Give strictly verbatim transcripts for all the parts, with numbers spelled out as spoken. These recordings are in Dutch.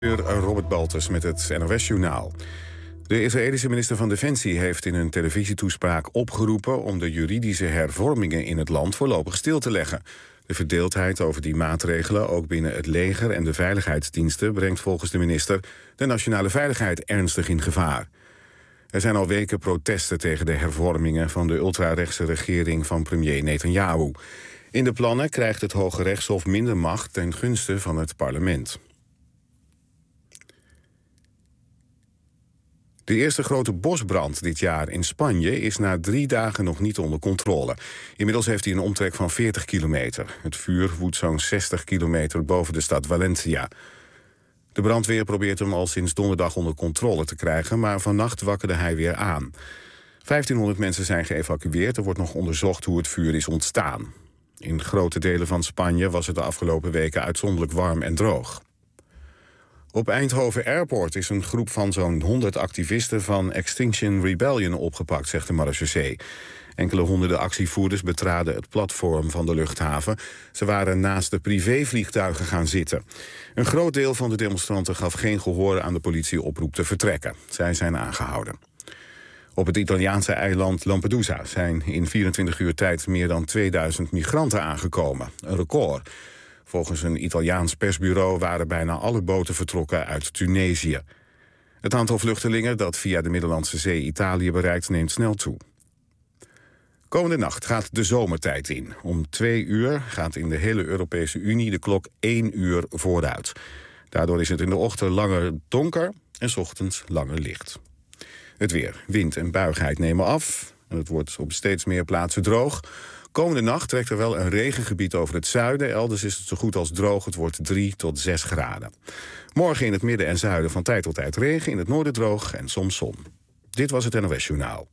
Robert Baltus met het N O S-journaal. De Israëlische minister van Defensie heeft in een televisietoespraak opgeroepen om de juridische hervormingen in het land voorlopig stil te leggen. De verdeeldheid over die maatregelen, ook binnen het leger en de veiligheidsdiensten, brengt volgens de minister de nationale veiligheid ernstig in gevaar. Er zijn al weken protesten tegen de hervormingen van de ultrarechtse regering van premier Netanyahu. In de plannen krijgt het Hoge Rechtshof minder macht ten gunste van het parlement. De eerste grote bosbrand dit jaar in Spanje is na drie dagen nog niet onder controle. Inmiddels heeft hij een omtrek van veertig kilometer. Het vuur woedt zo'n zestig kilometer boven de stad Valencia. De brandweer probeert hem al sinds donderdag onder controle te krijgen, maar vannacht wakkerde hij weer aan. vijftienhonderd mensen zijn geëvacueerd. Er wordt nog onderzocht hoe het vuur is ontstaan. In grote delen van Spanje was het de afgelopen weken uitzonderlijk warm en droog. Op Eindhoven Airport is een groep van zo'n honderd activisten van Extinction Rebellion opgepakt, zegt de marechaussee. Enkele honderden actievoerders betraden het platform van de luchthaven. Ze waren naast de privévliegtuigen gaan zitten. Een groot deel van de demonstranten gaf geen gehoor aan de politieoproep te vertrekken. Zij zijn aangehouden. Op het Italiaanse eiland Lampedusa zijn in vierentwintig uur tijd meer dan tweeduizend migranten aangekomen. Een record. Volgens een Italiaans persbureau waren bijna alle boten vertrokken uit Tunesië. Het aantal vluchtelingen dat via de Middellandse Zee Italië bereikt neemt snel toe. Komende nacht gaat de zomertijd in. Om twee uur gaat in de hele Europese Unie de klok één uur vooruit. Daardoor is het in de ochtend langer donker en 's ochtends langer licht. Het weer. Wind en buigheid nemen af. En het wordt op steeds meer plaatsen droog. Komende nacht trekt er wel een regengebied over het zuiden. Elders is het zo goed als droog. Het wordt drie tot zes graden. Morgen in het midden en zuiden van tijd tot tijd regen. In het noorden droog en soms zon. Dit was het N O S-journaal.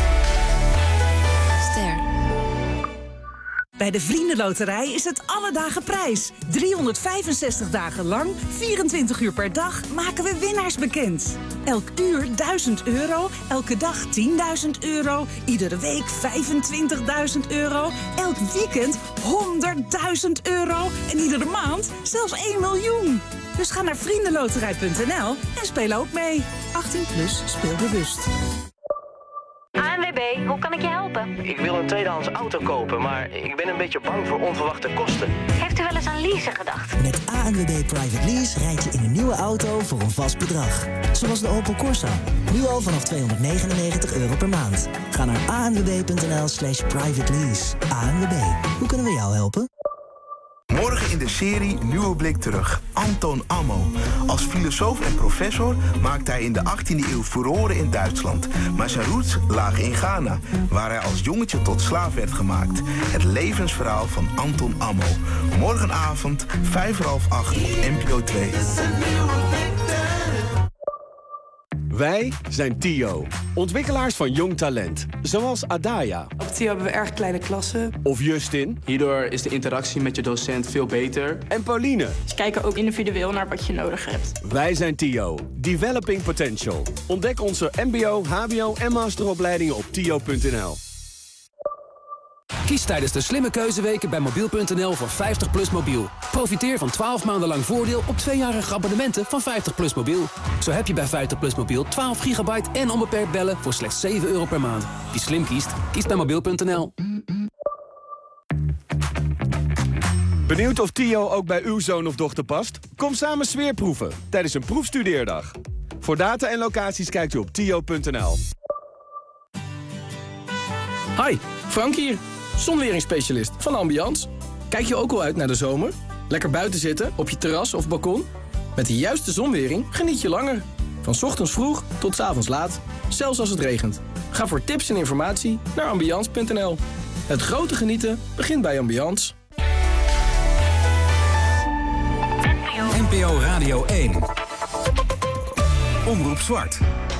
Ster. Bij de Vriendenloterij is het alle dagen prijs. driehonderdvijfenzestig dagen lang, vierentwintig uur per dag, maken we winnaars bekend. Elk uur duizend euro, elke dag tienduizend euro, iedere week vijfentwintigduizend euro, elk weekend honderdduizend euro en iedere maand zelfs één miljoen. Dus ga naar vriendenloterij punt n l en speel ook mee. achttien plus, speel bewust. A N W B, hoe kan ik je helpen? Ik wil een tweedehands auto kopen, maar ik ben een beetje bang voor onverwachte kosten. Heeft u wel eens aan leasen gedacht? Met A N W B Private Lease rijd je in een nieuwe auto voor een vast bedrag. Zoals de Opel Corsa. Nu al vanaf tweehonderdnegenennegentig euro per maand. Ga naar a n w b punt n l slash private lease. A N W B, hoe kunnen we jou helpen? Morgen in de serie Nieuwe Blik Terug. Anton Ammo. Als filosoof en professor maakte hij in de achttiende eeuw furoren in Duitsland. Maar zijn roots lagen in Ghana, waar hij als jongetje tot slaaf werd gemaakt. Het levensverhaal van Anton Ammo. Morgenavond, vijf voor half acht op N P O twee. Wij zijn Tio, ontwikkelaars van jong talent. Zoals Adaya. Op Tio hebben we erg kleine klassen. Of Justin. Hierdoor is de interactie met je docent veel beter. En Pauline. Ze kijken ook individueel naar wat je nodig hebt. Wij zijn Tio, Developing Potential. Ontdek onze mbo, hbo en masteropleidingen op tio punt n l. Kies tijdens de slimme keuzeweken bij mobiel punt n l voor vijftig plus mobiel. Profiteer van twaalf maanden lang voordeel op tweejarige abonnementen van vijftig plus mobiel. Zo heb je bij vijftig plus mobiel twaalf gigabyte en onbeperkt bellen voor slechts zeven euro per maand. Wie slim kiest, kiest bij mobiel punt n l. Benieuwd of Tio ook bij uw zoon of dochter past? Kom samen sfeerproeven tijdens een proefstudeerdag. Voor data en locaties kijkt u op tio punt n l. Hi, Frank hier. Zonweringsspecialist van Ambiance. Kijk je ook al uit naar de zomer? Lekker buiten zitten, op je terras of balkon? Met de juiste zonwering geniet je langer. Van 's ochtends vroeg tot 's avonds laat. Zelfs als het regent. Ga voor tips en informatie naar ambiance punt n l. Het grote genieten begint bij Ambiance. N P O Radio één. Omroep Zwart.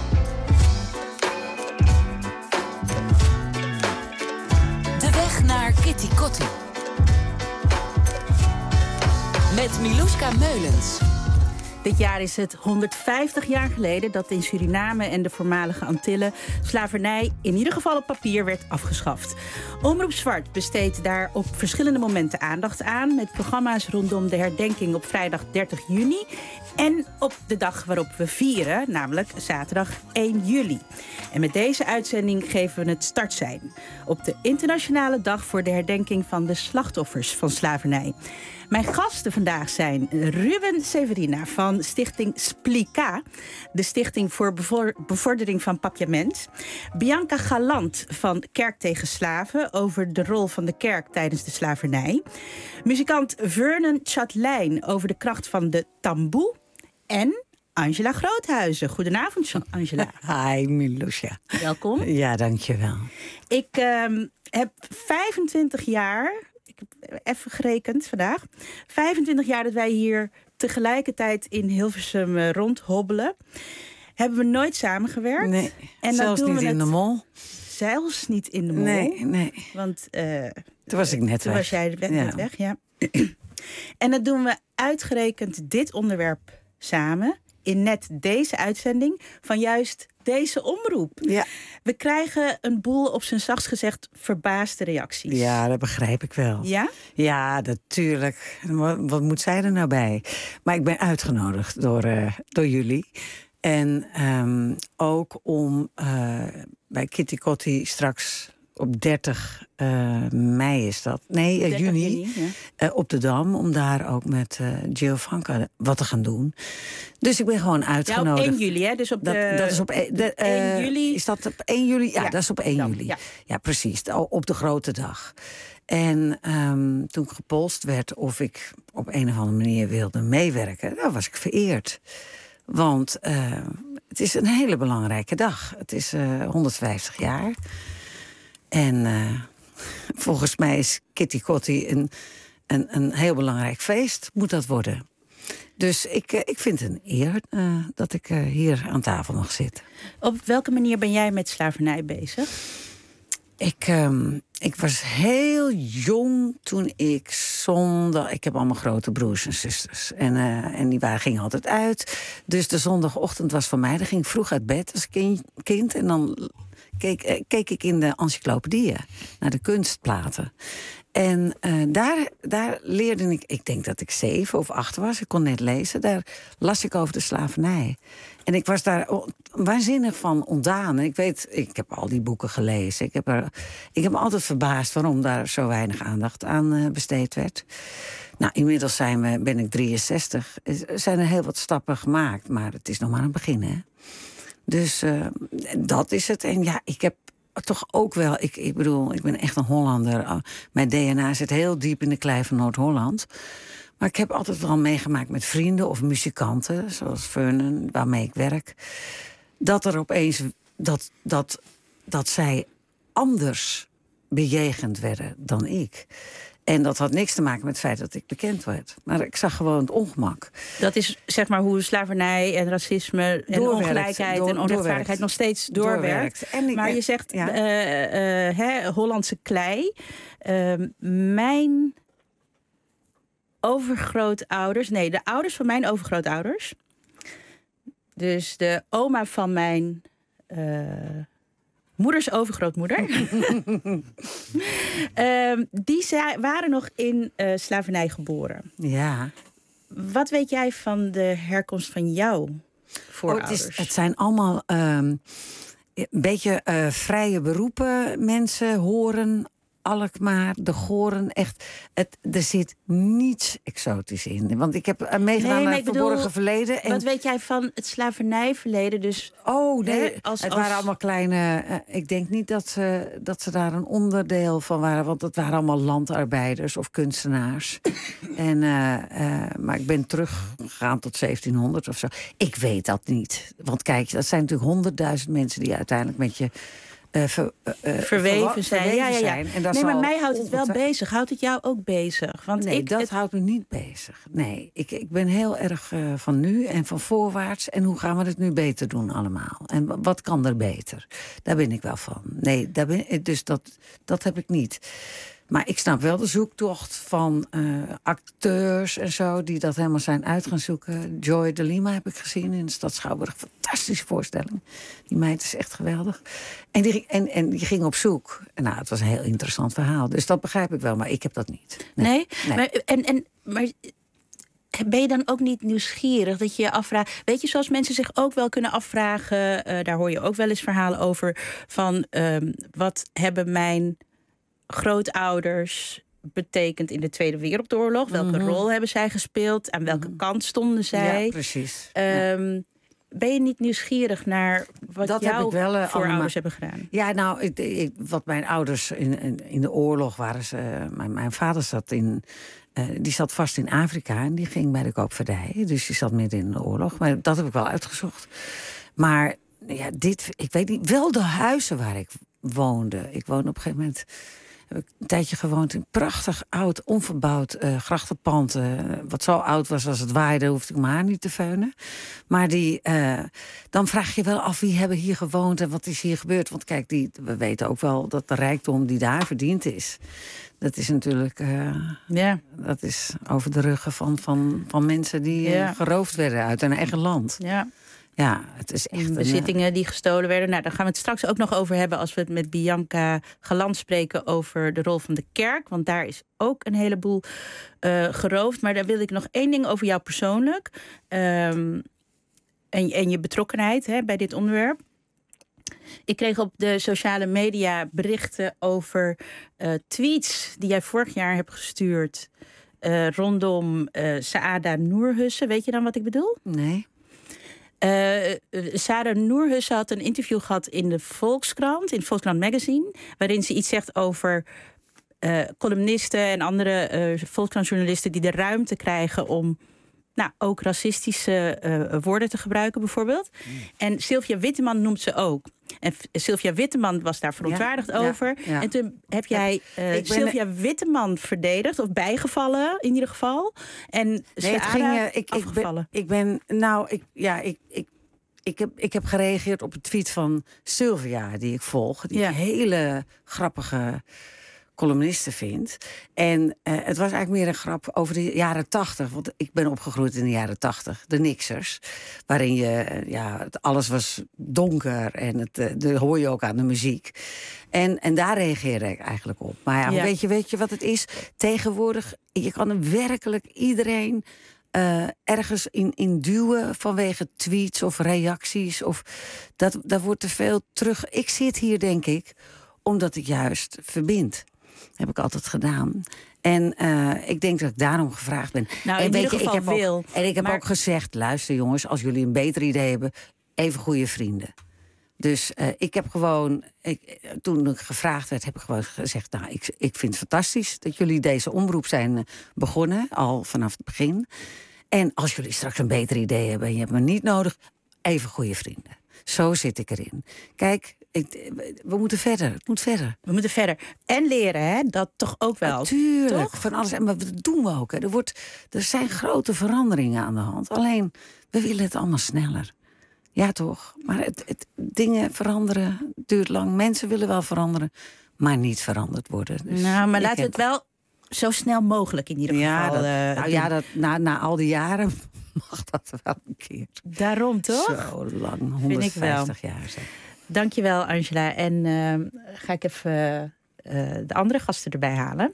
Naar Kitty Kotti. Met Milouska Meulens. Dit jaar is het honderdvijftig jaar geleden dat in Suriname en de voormalige Antillen slavernij in ieder geval op papier werd afgeschaft. Omroep Zwart besteedt daar op verschillende momenten aandacht aan met programma's rondom de herdenking op vrijdag dertig juni en op de dag waarop we vieren, namelijk zaterdag één juli. En met deze uitzending geven we het startsein op de internationale dag voor de herdenking van de slachtoffers van slavernij. Mijn gasten vandaag zijn Ruben Severina van stichting Splika, de Stichting voor Bevordering van Papiament. Bianca Galant van Kerk tegen Slaven over de rol van de kerk tijdens de slavernij. Muzikant Vernon Chatelain over de kracht van de tamboe. En Angela Groothuizen. Goedenavond, Angela. Hi, Milusha. Welkom. Ja, dankjewel. Ik um, heb vijfentwintig jaar... Ik heb even gerekend vandaag. vijfentwintig jaar dat wij hier tegelijkertijd in Hilversum uh, rondhobbelen. Hebben we nooit samengewerkt. Nee, en zelfs dan doen niet we in het de mol. Zelfs niet in de mol. Nee, nee. Want uh, toen was ik net toen weg. was jij net ja. weg, ja. En dat doen we uitgerekend dit onderwerp samen in net deze uitzending van juist deze omroep. Ja. We krijgen een boel, op zijn zachtst gezegd, verbaasde reacties. Ja, dat begrijp ik wel. Ja? Ja, natuurlijk. Wat, wat moet zij er nou bij? Maar ik ben uitgenodigd door, uh, door jullie. En um, ook om uh, bij Kitty Kotti straks op dertig uh, mei is dat. Nee, uh, juni. juni ja. uh, op de Dam. Om daar ook met uh, Giovanka wat te gaan doen. Dus ik ben gewoon uitgenodigd. Ja, op één juli, hè? Dus op de, dat, dat is op de, de, uh, één juli. Is dat op één juli? Ja, ja, dat is op één juli. Ja. ja, precies. Op de grote dag. En um, toen gepolst werd of ik op een of andere manier wilde meewerken, dan was ik vereerd. Want uh, het is een hele belangrijke dag. Het is uh, honderdvijftig jaar. En uh, volgens mij is Kitty Kotti een, een, een heel belangrijk feest, moet dat worden. Dus ik, uh, ik vind het een eer uh, dat ik uh, hier aan tafel mag zitten. Op welke manier ben jij met slavernij bezig? Ik, um, ik was heel jong toen ik zondag... Ik heb allemaal grote broers en zusters. En, uh, en die waren, gingen altijd uit. Dus de zondagochtend was voor mij. Dan ging ik vroeg uit bed als kind. kind en dan keek, uh, keek ik in de encyclopedieën naar de kunstplaten. En uh, daar, daar leerde ik... Ik denk dat ik zeven of acht was. Ik kon net lezen. Daar las ik over de slavernij. En ik was daar waanzinnig van ontdaan. Ik weet, ik heb al die boeken gelezen. Ik heb, er, ik heb me altijd verbaasd waarom daar zo weinig aandacht aan uh, besteed werd. Nou, inmiddels zijn we, ben ik drieënzestig. Er zijn er heel wat stappen gemaakt. Maar het is nog maar een begin, hè. Dus uh, dat is het. En ja, ik heb toch ook wel... Ik, ik bedoel, ik ben echt een Hollander. Mijn D N A zit heel diep in de klei van Noord-Holland. Maar ik heb altijd wel meegemaakt met vrienden of muzikanten, zoals Vernon, waarmee ik werk, dat er opeens dat, dat, dat zij anders bejegend werden dan ik. En dat had niks te maken met het feit dat ik bekend werd. Maar ik zag gewoon het ongemak. Dat is zeg maar hoe slavernij en racisme en doorwerkt, ongelijkheid door, en onrechtvaardigheid nog steeds doorwerkt. doorwerkt. En ik, maar je zegt ja. uh, uh, hè, Hollandse klei. Uh, mijn overgrootouders, nee, de ouders van mijn overgrootouders. Dus de oma van mijn uh, moeders overgrootmoeder. uh, die waren nog in uh, slavernij geboren. Ja. Wat weet jij van de herkomst van jouw voorouders? Oh, het, is, het zijn allemaal um, een beetje uh, vrije beroepen, mensen, horen, Alkmaar, de Goren, echt. Het, er zit niets exotisch in. Want ik heb uh, meegedaan nee, naar het verborgen bedoel, verleden. En wat weet jij van het slavernijverleden? Dus, oh, nee, hè, als, het als... waren allemaal kleine... Uh, ik denk niet dat ze, dat ze daar een onderdeel van waren. Want het waren allemaal landarbeiders of kunstenaars. en, uh, uh, maar ik ben teruggegaan tot zeventienhonderd of zo. Ik weet dat niet. Want kijk, dat zijn natuurlijk honderdduizend mensen die uiteindelijk met je... Uh, ver, uh, verweven zijn. Verweven ja, ja, ja. Zijn. En dat nee, maar mij houdt het wel ongetwijfeld... bezig. Houdt het jou ook bezig? Want nee, ik, dat het... houdt me niet bezig. Nee, ik, ik ben heel erg uh, van nu en van voorwaarts. En hoe gaan we het nu beter doen allemaal? En wat kan er beter? Daar ben ik wel van. Nee, daar ben, dus dat, dat heb ik niet. Maar ik snap wel de zoektocht van uh, acteurs en zo... die dat helemaal zijn uit gaan zoeken. Joy de Lima heb ik gezien in de stad Schouwburg. Fantastische voorstelling. Die meid is echt geweldig. En die, en, en die ging op zoek. En nou, het was een heel interessant verhaal. Dus dat begrijp ik wel, maar ik heb dat niet. Nee? nee? nee. Maar, en, en, maar ben je dan ook niet nieuwsgierig dat je je afvraagt... Weet je, zoals mensen zich ook wel kunnen afvragen... Uh, daar hoor je ook wel eens verhalen over... van um, wat hebben mijn grootouders betekend in de Tweede Wereldoorlog? Welke mm-hmm. rol hebben zij gespeeld? Aan welke mm-hmm. kant stonden zij? Ja, precies. Um, ja. Ben je niet nieuwsgierig naar wat dat jouw heb ik wel, uh, voorouders hebben gedaan? Ja, nou, ik, ik, wat mijn ouders in, in, in de oorlog waren... Ze, uh, mijn, mijn vader zat in... Uh, die zat vast in Afrika en die ging bij de koopvaardij. Dus die zat midden in de oorlog. Maar dat heb ik wel uitgezocht. Maar ja, dit, ik weet niet... Wel de huizen waar ik woonde. Ik woonde op een gegeven moment... heb ik een tijdje gewoond in een prachtig, oud, onverbouwd uh, grachtenpand. Uh, wat zo oud was als het waaide, hoefde ik mijn haar niet te veunen. Maar die, uh, dan vraag je wel af wie hebben hier gewoond en wat is hier gebeurd. Want kijk, die, we weten ook wel dat de rijkdom die daar verdiend is... dat is natuurlijk uh, ja. dat is over de ruggen van, van, van mensen die ja. uh, geroofd werden uit hun eigen land. Ja. Ja, het is echt bezittingen die gestolen werden. Nou, daar gaan we het straks ook nog over hebben... als we het met Bianca Galant spreken over de rol van de kerk. Want daar is ook een heleboel uh, geroofd. Maar daar wil ik nog één ding over jou persoonlijk. Um, en, en je betrokkenheid hè, bij dit onderwerp. Ik kreeg op de sociale media berichten over uh, tweets... die jij vorig jaar hebt gestuurd... Uh, rondom uh, Saada Noorhussen. Weet je dan wat ik bedoel? Nee. Uh, Saada Noorhussen had een interview gehad in de Volkskrant, in het Volkskrant Magazine, waarin ze iets zegt over uh, columnisten en andere uh, Volkskrantjournalisten die de ruimte krijgen om nou, ook racistische uh, woorden te gebruiken, bijvoorbeeld. Mm. En Sylvia Witteman noemt ze ook. En Sylvia Witteman was daar verontwaardigd ja, over. Ja, ja. En toen heb jij uh, ben... Sylvia Witteman verdedigd, of bijgevallen in ieder geval. En nee, het ging, uh, ik, afgevallen. Ik ben, ik ben nou, ik, ja, ik, ik, ik, heb, ik heb gereageerd op een tweet van Sylvia, die ik volg. Die ja. hele grappige columnisten vindt. En uh, het was eigenlijk meer een grap over de jaren tachtig. Want ik ben opgegroeid in de jaren tachtig. De Nixers. Waarin je, uh, ja, het, alles was donker. En het, uh, dat hoor je ook aan de muziek. En, en daar reageerde ik eigenlijk op. Maar ja, ja. Weet, je, weet je wat het is? Tegenwoordig, je kan er werkelijk iedereen... Uh, ergens in, in duwen vanwege tweets of reacties. Of dat, daar wordt te veel terug. Ik zit hier, denk ik, omdat ik juist verbind. Heb ik altijd gedaan. En uh, ik denk dat ik daarom gevraagd ben. Nou, en in weet ieder je, geval ik heb veel. Ook, en ik heb maar... ook gezegd, luister jongens, als jullie een beter idee hebben, even goede vrienden. Dus uh, ik heb gewoon, ik, toen ik gevraagd werd, heb ik gewoon gezegd, nou, ik, ik vind het fantastisch dat jullie deze omroep zijn uh, begonnen, al vanaf het begin. En als jullie straks een beter idee hebben en je hebt me niet nodig, even goede vrienden. Zo zit ik erin. Kijk, ik, we moeten verder. Het moet verder. We moeten verder. En leren, hè? Dat toch ook wel. Natuurlijk. Toch? Van alles. En dat doen we ook. Hè. Er, wordt, er zijn grote veranderingen aan de hand. Alleen, we willen het allemaal sneller. Ja, toch? Maar het, het, dingen veranderen duurt lang. Mensen willen wel veranderen, maar niet veranderd worden. Dus nou, maar laten we het wel zo snel mogelijk in ieder ja, geval. Dat, uh, nou ja, dat, na, na al die jaren mag dat wel een keer. Daarom toch? Zo lang, honderdvijftig jaar. Zeg. Dankjewel, Angela. En uh, ga ik even uh, de andere gasten erbij halen.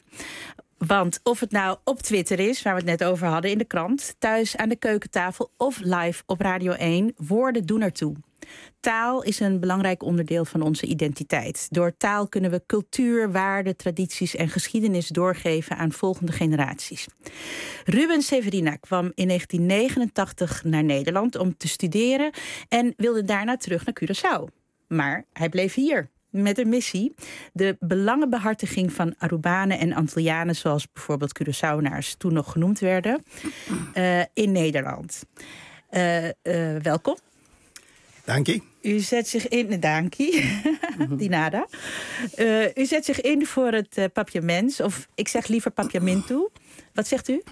Want of het nou op Twitter is, waar we het net over hadden, in de krant, thuis aan de keukentafel of live op Radio één, woorden doen ertoe. Taal is een belangrijk onderdeel van onze identiteit. Door taal kunnen we cultuur, waarden, tradities en geschiedenis doorgeven aan volgende generaties. Ruben Severina kwam in negentien negenentachtig naar Nederland om te studeren en wilde daarna terug naar Curaçao. Maar hij bleef hier met een missie: de belangenbehartiging van Arubanen en Antillianen, zoals bijvoorbeeld Curaçaonaars toen nog genoemd werden, uh, in Nederland. Uh, uh, welkom. Dank je. U zet zich in, dank je, die nada. Uh, u zet zich in voor het uh, papiaments, of ik zeg liever papiamento. Wat zegt u?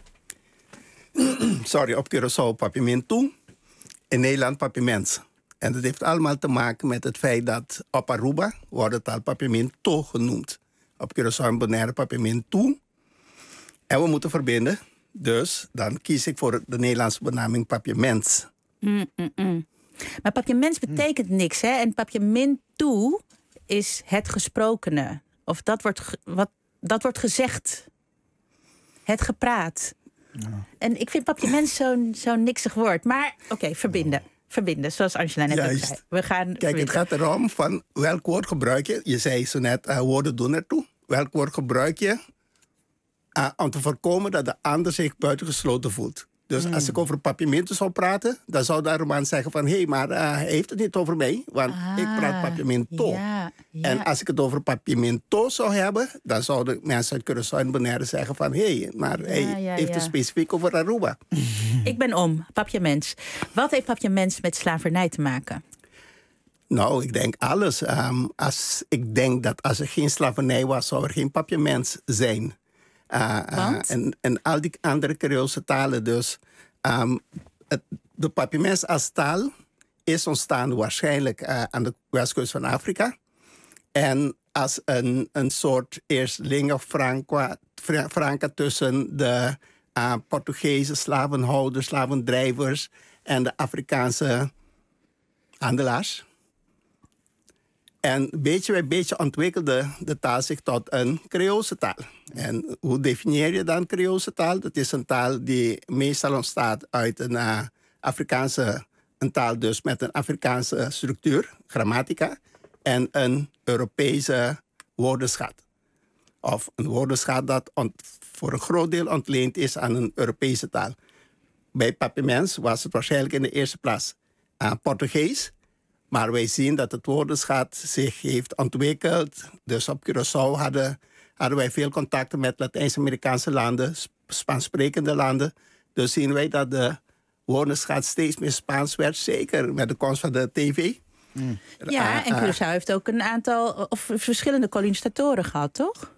Sorry, op Curaçao papiamento, in Nederland papiaments. En dat heeft allemaal te maken met het feit dat op Aruba wordt het al papiamento genoemd. Op Curaçao en Bonaire papiamento. En we moeten verbinden. Dus dan kies ik voor de Nederlandse benaming papiaments. Mm, mm, mm. Maar papiaments betekent niks, hè? En papiamento is het gesprokene. Of dat wordt, ge- wat, dat wordt gezegd. Het gepraat. Ja. En ik vind papiaments zo'n zo'n niksig woord. Maar oké, okay, verbinden. Verbinden, zoals Angela net ook zei. We gaan Kijk, verbinden. het gaat erom van welk woord gebruik je. Je zei zo net, uh, woorden doen ertoe. Welk woord gebruik je uh, om te voorkomen dat de ander zich buitengesloten voelt. Dus mm. als ik over papiamento zou praten, dan zou de Roman zeggen van... hé, hey, maar uh, hij heeft het niet over mij, want ah, ik praat papiamento. Ja, ja. En als ik het over papiamento zou hebben, dan zouden mensen uit Curaçao en Bonaire zeggen van... hé, hey, maar hij ja, ja, heeft ja. het specifiek over Aruba. Ik ben om, papiaments. Wat heeft papiaments met slavernij te maken? Nou, ik denk alles. Um, als, ik denk dat als er geen slavernij was, zou er geen papiaments zijn. Uh, uh, en, en al die andere Creoolse talen dus. Um, het, de papiaments als taal is ontstaan waarschijnlijk uh, aan de westkust van Afrika. En als een, een soort eerst lingua franca, franca tussen de uh, Portugese slavenhouders, slavendrijvers en de Afrikaanse handelaars. En beetje bij beetje ontwikkelde de taal zich tot een Creoolse taal. En hoe definieer je dan Creoolse taal? Dat is een taal die meestal ontstaat uit een uh, Afrikaanse... een taal dus met een Afrikaanse structuur, grammatica... en een Europese woordenschat. Of een woordenschat dat ont, voor een groot deel ontleend is aan een Europese taal. Bij papiaments was het waarschijnlijk in de eerste plaats uh, Portugees... Maar wij zien dat het woordenschat zich heeft ontwikkeld. Dus op Curaçao hadden, hadden wij veel contacten met Latijns-Amerikaanse landen, Spaansprekende landen. Dus zien wij dat de woordenschat steeds meer Spaans werd, zeker met de komst van de tv. Mm. Ja, en Curaçao uh, heeft ook een aantal of verschillende kolonisatoren gehad, toch?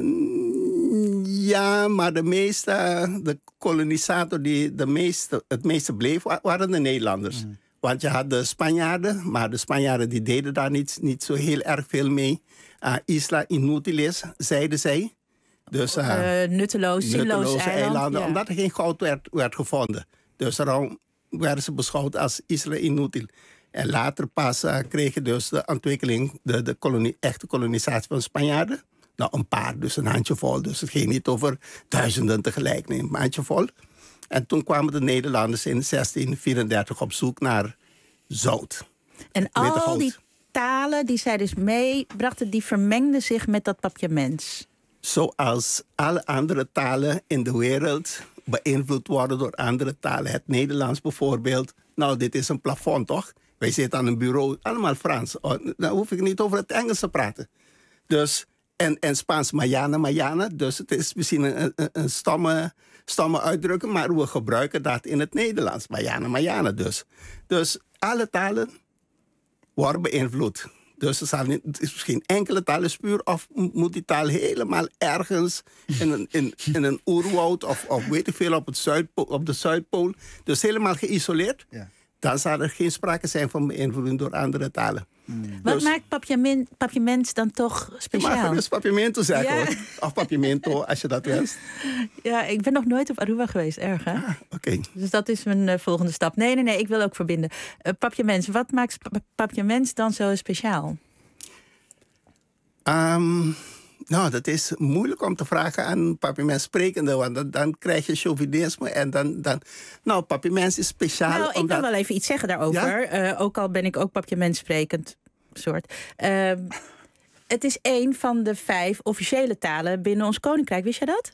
En, ja, maar de meeste, de kolonisator die de meeste, het meeste bleef, waren de Nederlanders. Mm. Want je had de Spanjaarden, maar de Spanjaarden die deden daar niet, niet zo heel erg veel mee. Uh, Isla Inutilis, zeiden zij. Dus, uh, uh, nutteloos, zinloos eilanden, eiland, ja. Omdat er geen goud werd, werd gevonden. Dus daarom werden ze beschouwd als Isla Inutil. En later pas uh, kregen dus de ontwikkeling, de, de kolonie, echte kolonisatie van Spanjaarden. Nou, een paar, dus een handjevol. Dus het ging niet over duizenden tegelijk, nee, een handjevol. En toen kwamen de Nederlanders in zestien vierendertig op zoek naar zout. En al die talen die zij dus meebrachten, die vermengden zich met dat papiaments. Zoals alle andere talen in de wereld beïnvloed worden door andere talen. Het Nederlands bijvoorbeeld. Nou, dit is een plafond, toch? Wij zitten aan een bureau, allemaal Frans. Dan hoef ik niet over het Engels te praten. Dus, en, en Spaans, Mayana, Mayana. Dus het is misschien een, een, een stomme... stomme uitdrukken, maar we gebruiken dat in het Nederlands. Mayana, Mayana dus. Dus alle talen worden beïnvloed. Dus er zal niet, het is misschien enkele taal is puur, of moet die taal helemaal ergens in een, in, in een oerwoud of, of weet ik veel op, het Zuidpool, op de Zuidpool, dus helemaal geïsoleerd, ja. Dan zal er geen sprake zijn van beïnvloeding door andere talen. Hmm. Wat dus, maakt papiament, papiaments dan toch speciaal? Je mag dus papiamento zeggen, ja. Hoor. Of papiamento, als je dat wenst. Ja, ik ben nog nooit op Aruba geweest, erg hè? Ah, Oké. Okay. Dus dat is mijn uh, volgende stap. Nee, nee, nee, ik wil ook verbinden. Uh, papiaments, wat maakt papiaments dan zo speciaal? Um, nou, dat is moeilijk om te vragen aan papiaments sprekende, want dan, dan krijg je chauvinisme en dan... dan nou, papiaments is speciaal. Nou, ik omdat... wil wel even iets zeggen daarover. Ja? Uh, ook al ben ik ook papiaments sprekend soort. Uh, het is één van de vijf officiële talen binnen ons koninkrijk. Wist je dat?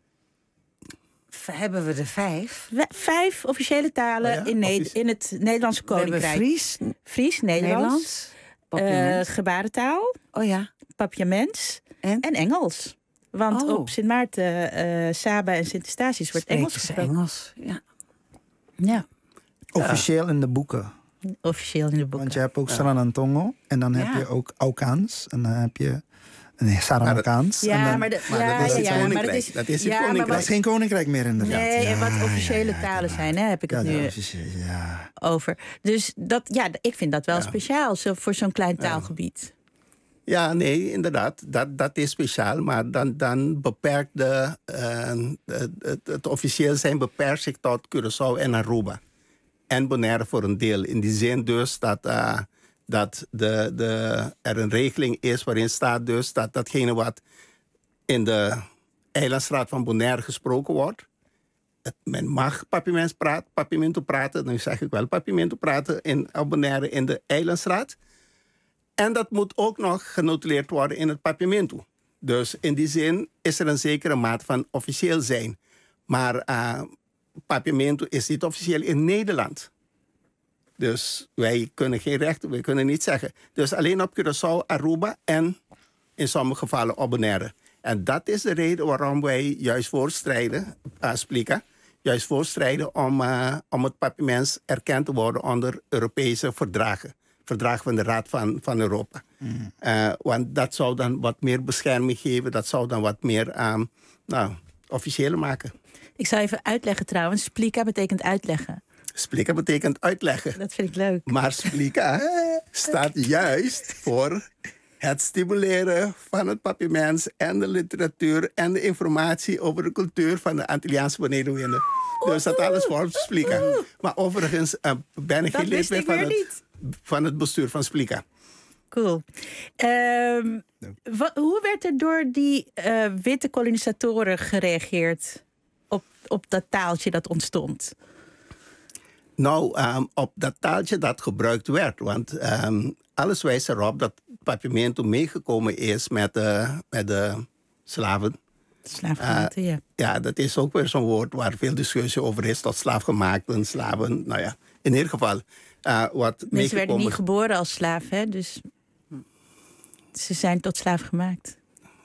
Hebben we er vijf? We, vijf officiële talen oh ja? in, ne- in het Nederlandse koninkrijk. We hebben Fries, Fries Nederlands, Nederlands uh, gebarentaal, oh ja, papiaments en, en Engels. Want oh. op Sint Maarten, uh, Saba en Sint Eustatius wordt Engels gesproken. Engels, ja. Ja. Officieel uh, in de boeken. Officieel in de boeken. Want je hebt ook Sranantongo en dan ja. heb je ook Aukaans en dan heb je nee, Saranakaans. Ja, dan, maar, de, maar ja, dat is ja, ja, maar dat is, dat is, ja, koninkrijk. Dat is geen koninkrijk meer inderdaad. Nee, ja, en wat officiële ja, ja, talen ja, zijn, hè, heb ik het ja, nu ja. over. Dus dat, ja, ik vind dat wel ja. speciaal zo, voor zo'n klein taalgebied. Ja, nee, inderdaad. Dat, dat is speciaal. Maar dan, dan beperkt de, uh, het, het, het officieel zijn beperkt zich tot Curaçao en Aruba. En Bonaire voor een deel. In die zin dus dat, uh, dat de, de, er een regeling is waarin staat dus dat datgene wat in de eilandstraat van Bonaire gesproken wordt. Het, men mag Papiaments praat, Papiamento praten. Nu zeg ik wel Papiamento praten in Bonaire in de eilandstraat. En dat moet ook nog genotuleerd worden in het Papiamento. Dus in die zin is er een zekere maat van officieel zijn. Maar uh, Papiamento is niet officieel in Nederland. Dus wij kunnen geen rechten, wij kunnen niet zeggen. Dus alleen op Curaçao, Aruba en in sommige gevallen op Bonaire. En dat is de reden waarom wij juist voorstrijden, uh, Splika, juist voorstrijden om, uh, om het Papiaments erkend te worden onder Europese verdragen. Verdrag van de Raad van, van Europa. Mm. Uh, want dat zou dan wat meer bescherming geven. Dat zou dan wat meer um, nou, officieel maken. Ik zou even uitleggen trouwens. Splika betekent uitleggen. Splika betekent uitleggen. Dat vind ik leuk. Maar Splika staat juist voor het stimuleren van het Papiaments en de literatuur en de informatie over de cultuur van de Antilliaanse benedenlanden. Dus dat alles voor Splika. Maar overigens uh, ben ik geen lid meer van het, van het bestuur van Splika. Cool. Um, wat, hoe werd er door die uh, witte kolonisatoren gereageerd op, op dat taaltje dat ontstond? Nou, um, op dat taaltje dat gebruikt werd. Want um, alles wijst erop dat Papiamento meegekomen is met, uh, met de slaven. Slaafgemaakte, uh, ja. Ja, dat is ook weer zo'n woord waar veel discussie over is. Tot slaafgemaakten, slaven, nou ja. In ieder geval. Uh, wat Mensen werden niet geboren als slaaf, hè? Dus ze zijn tot slaaf gemaakt.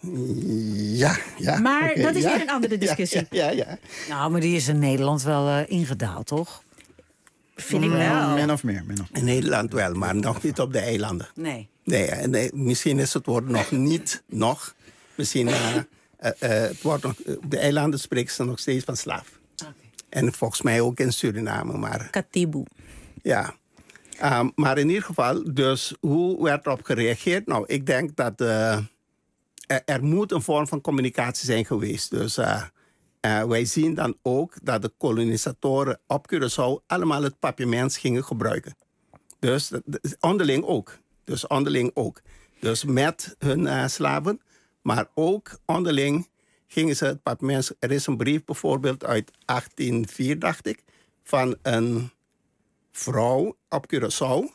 Ja, ja. Maar okay, dat is ja, weer een andere discussie. Ja, ja, ja. Nou, maar die is in Nederland wel uh, ingedaald, toch? Vind ik wel. Min of meer, min of meer. In Nederland wel, maar nog niet op de eilanden. Nee. Nee, nee misschien is het woord nog niet, nog. Misschien, uh, uh, uh, het woord nog, uh, de eilanden spreken ze nog steeds van slaaf. Okay. En volgens mij ook in Suriname. Maar, Katibu. Ja. Um, maar in ieder geval, dus hoe werd erop gereageerd? Nou, ik denk dat uh, er, er moet een vorm van communicatie zijn geweest. Dus uh, uh, wij zien dan ook dat de kolonisatoren op Curaçao allemaal het Papiaments gingen gebruiken. Dus onderling ook. Dus onderling ook. Dus met hun uh, slaven, maar ook onderling gingen ze het Papiaments. Er is een brief bijvoorbeeld uit achttien vier, dacht ik, van een vrouw op Curaçao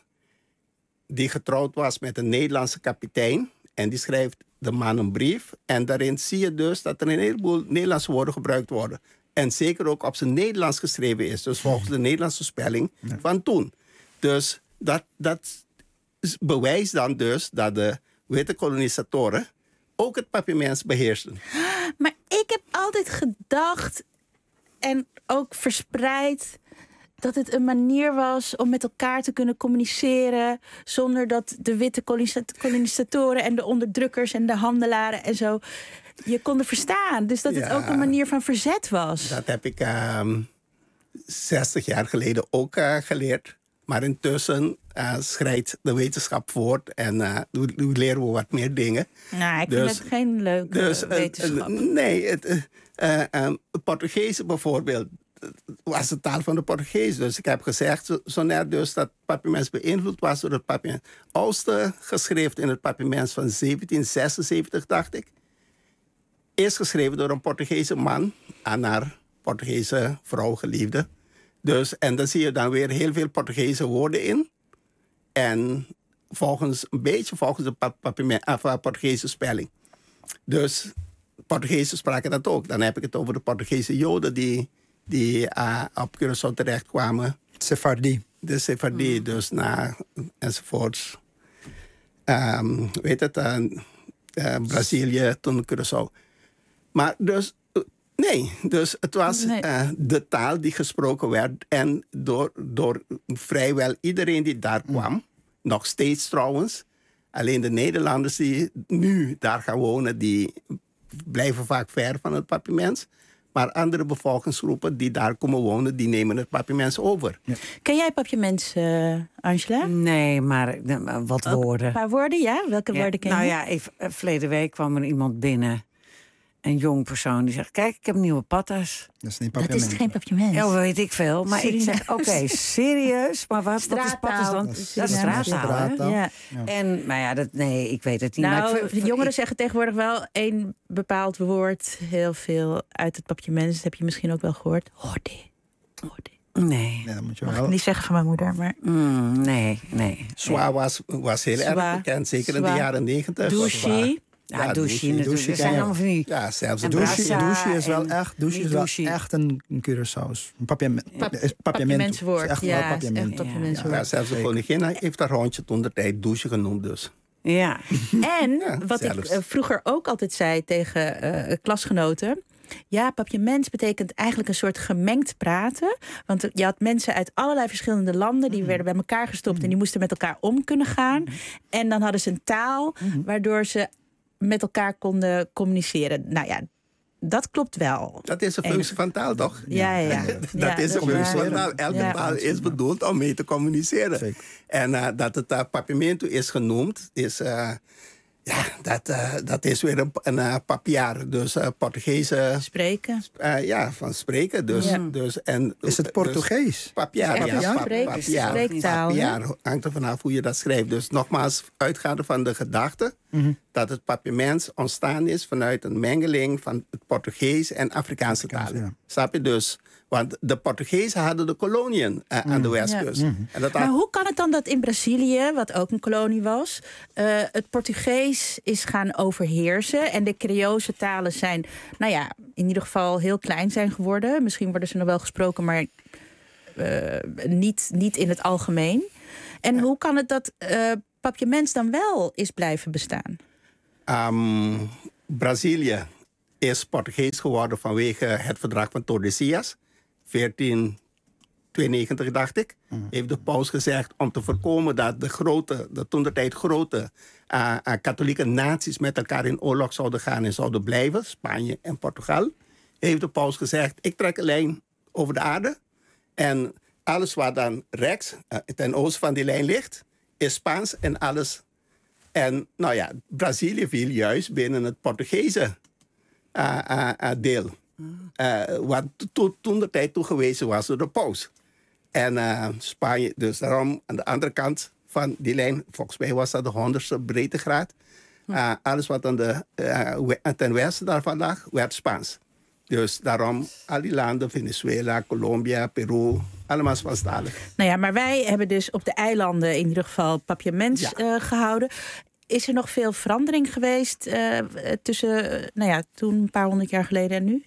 die getrouwd was met een Nederlandse kapitein. En die schrijft de man een brief. En daarin zie je dus dat er een heleboel Nederlandse woorden gebruikt worden. En zeker ook op zijn Nederlands geschreven is. Dus volgens de Nederlandse spelling ja. van toen. Dus dat, dat bewijst dan dus dat de witte kolonisatoren ook het Papiaments beheersen. Maar ik heb altijd gedacht, en ook verspreid, dat het een manier was om met elkaar te kunnen communiceren zonder dat de witte kolonisatoren en de onderdrukkers en de handelaren en zo je konden verstaan. Dus dat ja, het ook een manier van verzet was. Dat heb ik um, zestig jaar geleden ook uh, geleerd. Maar intussen uh, schrijdt de wetenschap voort en uh, nu, nu leren we wat meer dingen. Nou, ik dus, vind het geen leuke dus, wetenschap. Uh, nee, het uh, uh, um, Portugees bijvoorbeeld was de taal van de Portugees. Dus ik heb gezegd, zo, zo net dus dat Papiaments beïnvloed was door het Papiaments. Oudste geschreven in het Papiaments van zeventien zesenzeventig, dacht ik, is geschreven door een Portugese man aan haar Portugese vrouw, geliefde. Dus, en dan zie je dan weer heel veel Portugese woorden in. En volgens, een beetje volgens de Portugese spelling. Dus Portugezen spraken dat ook. Dan heb ik het over de Portugese Joden die, die uh, op Curaçao terechtkwamen. Sephardi. De Sephardi, mm. dus na enzovoorts. Um, weet het, uh, uh, Brazilië, toen Curaçao. Maar dus, nee, dus het was nee. uh, de taal die gesproken werd. En door, door vrijwel iedereen die daar kwam, mm. nog steeds trouwens. Alleen de Nederlanders die nu daar gaan wonen, die blijven vaak ver van het Papiaments. Maar andere bevolkingsgroepen die daar komen wonen, die nemen het Papiaments over. Ja. Ken jij Papiaments, uh, Angela? Nee, maar uh, wat Ook woorden. Een paar woorden, ja? Welke ja, woorden ken nou je? Nou ja, even, uh, verleden week kwam er iemand binnen. Een jong persoon die zegt, kijk, ik heb nieuwe patas. Dat is niet Dat is geen Papiaments. Ja, weet ik veel. Maar ik zeg, oké, okay, serieus? Maar wat, wat is patas dan? Dat is, dat is straattaal, ja. ja. En, maar ja, dat, nee, ik weet het niet. Nou, maar ik, de jongeren ik, zeggen tegenwoordig wel één bepaald woord. Heel veel uit het Papiaments. Dat heb je misschien ook wel gehoord. Hoorde. Hoorde. Nee. nee dat moet je Mag wel. ik niet zeggen van mijn moeder, maar... Mm, nee, nee. Zwa was, was heel Zwa. erg bekend, zeker Zwa. in de jaren negentig. Douche. Ja, ja douche natuurlijk. Dat zijn allemaal van die... Ja, zelfs een douche, douche is wel echt, douche is wel echt een, een Curaçao's. Een papiaments. Papiamentswoord. Echt ja, wel papiament. echt papiamentswoord. Ja, zelfs de koningin heeft haar hondje toen de tijd douche genoemd dus. Ja. En ja, wat zelfs. ik uh, vroeger ook altijd zei tegen uh, klasgenoten... Ja, Papiaments betekent eigenlijk een soort gemengd praten. Want je had mensen uit allerlei verschillende landen... die mm. werden bij elkaar gestopt mm. en die moesten met elkaar om kunnen gaan. Mm. En dan hadden ze een taal mm. waardoor ze met elkaar konden communiceren. Nou ja, dat klopt wel. Dat is een functie van taal, toch? Ja, ja. ja. dat ja, is een functie van taal. Elke ja. taal is bedoeld om mee te communiceren. Zeker. En uh, dat het uh, Papiamento is genoemd, is... Uh, Ja, dat, uh, dat is weer een, een uh, papiar, dus uh, Portugese... Spreken. Uh, ja, van spreken. Dus, ja. dus, en, is het Portugees? Dus, papiar, ja. ja. Papiar, Spreektaal. Papiar, hangt er vanaf hoe je dat schrijft. Dus nogmaals, uitgaande van de gedachte... Mm-hmm. dat het Papiaments ontstaan is vanuit een mengeling... van het Portugees en Afrikaanse talen. Ja. Snap je dus? Want de Portugezen hadden de koloniën uh, mm. aan de westkust. Ja. Mm. En dat maar had... hoe kan het dan dat in Brazilië, wat ook een kolonie was... Uh, het Portugees is gaan overheersen... en de Creoolse talen zijn, nou ja, in ieder geval heel klein zijn geworden. Misschien worden ze nog wel gesproken, maar uh, niet, niet in het algemeen. En ja. hoe kan het dat uh, Papiaments dan wel is blijven bestaan? Um, Brazilië is Portugees geworden vanwege het verdrag van Tordesillas... veertien tweeënnegentig, dacht ik, mm. heeft de paus gezegd... om te voorkomen dat de grote, de toentertijd grote uh, uh, katholieke naties... met elkaar in oorlog zouden gaan en zouden blijven, Spanje en Portugal... heeft de paus gezegd, ik trek een lijn over de aarde... en alles wat dan rechts, uh, ten oosten van die lijn ligt... is Spaans en alles... En nou ja, Brazilië viel juist binnen het Portugese uh, uh, uh, deel... Uh, wat to, toen de tijd toegewezen was door de paus. En uh, Spanje, dus daarom aan de andere kant van die lijn, volgens mij was dat de honderdste breedtegraad. Uh, alles wat aan de, uh, ten westen daarvan lag, werd Spaans. Dus daarom al die landen, Venezuela, Colombia, Peru, allemaal Spaanstalig. Nou ja, maar wij hebben dus op de eilanden in ieder geval Papiaments ja. uh, gehouden. Is er nog veel verandering geweest uh, tussen, uh, nou ja, toen een paar honderd jaar geleden en nu?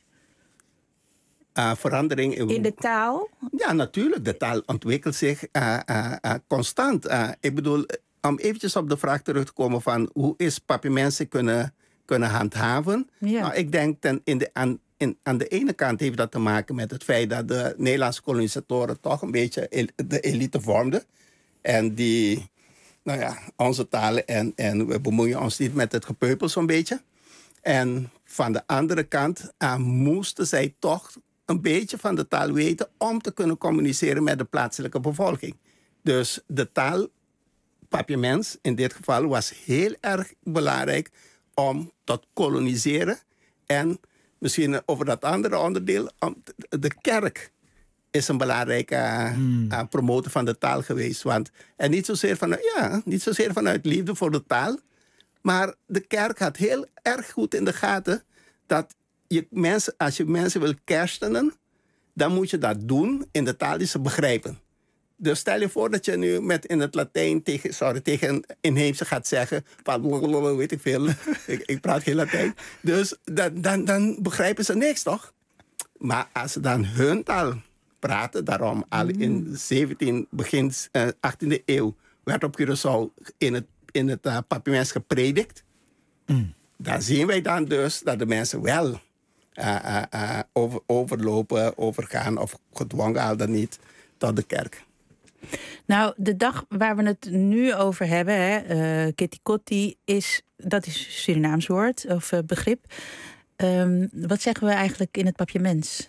Uh, verandering in, in de taal? Ja, natuurlijk. De taal ontwikkelt zich uh, uh, uh, constant. Uh, ik bedoel, om eventjes op de vraag terug te komen van... hoe is Papiaments kunnen, kunnen handhaven? Ja. Nou, ik denk ten, in de, aan, in, aan de ene kant heeft dat te maken met het feit... dat de Nederlandse kolonisatoren toch een beetje el, de elite vormden. En die, nou ja, onze talen en, en we bemoeien ons niet met het gepeupel zo'n beetje. En van de andere kant uh, moesten zij toch... een beetje van de taal weten om te kunnen communiceren met de plaatselijke bevolking. Dus de taal, Papiaments in dit geval, was heel erg belangrijk om tot koloniseren. En misschien over dat andere onderdeel, de kerk is een belangrijke hmm. uh, promotor van de taal geweest. Want, en niet zozeer, van, ja, niet zozeer vanuit liefde voor de taal, maar de kerk had heel erg goed in de gaten dat Je mensen, als je mensen wil kerstenen, dan moet je dat doen in de taal die ze begrijpen. Dus stel je voor dat je nu met in het Latijn tegen, sorry, tegen een inheemse gaat zeggen... van weet ik veel, ik, ik praat geen Latijn. Dus dan, dan, dan begrijpen ze niks, toch? Maar als ze dan hun taal praten, daarom al in de zeventiende, begin uh, achttiende eeuw... werd op Curaçao in het, in het uh, Papiaments gepredikt... Mm. Dan zien wij dan dus dat de mensen wel... Uh, uh, uh, over, overlopen, overgaan of gedwongen al dan niet tot de kerk. Nou, de dag waar we het nu over hebben, hè, uh, Kitty Kotti, is, dat is Surinaams woord of uh, begrip. Um, wat zeggen we eigenlijk in het Papiaments?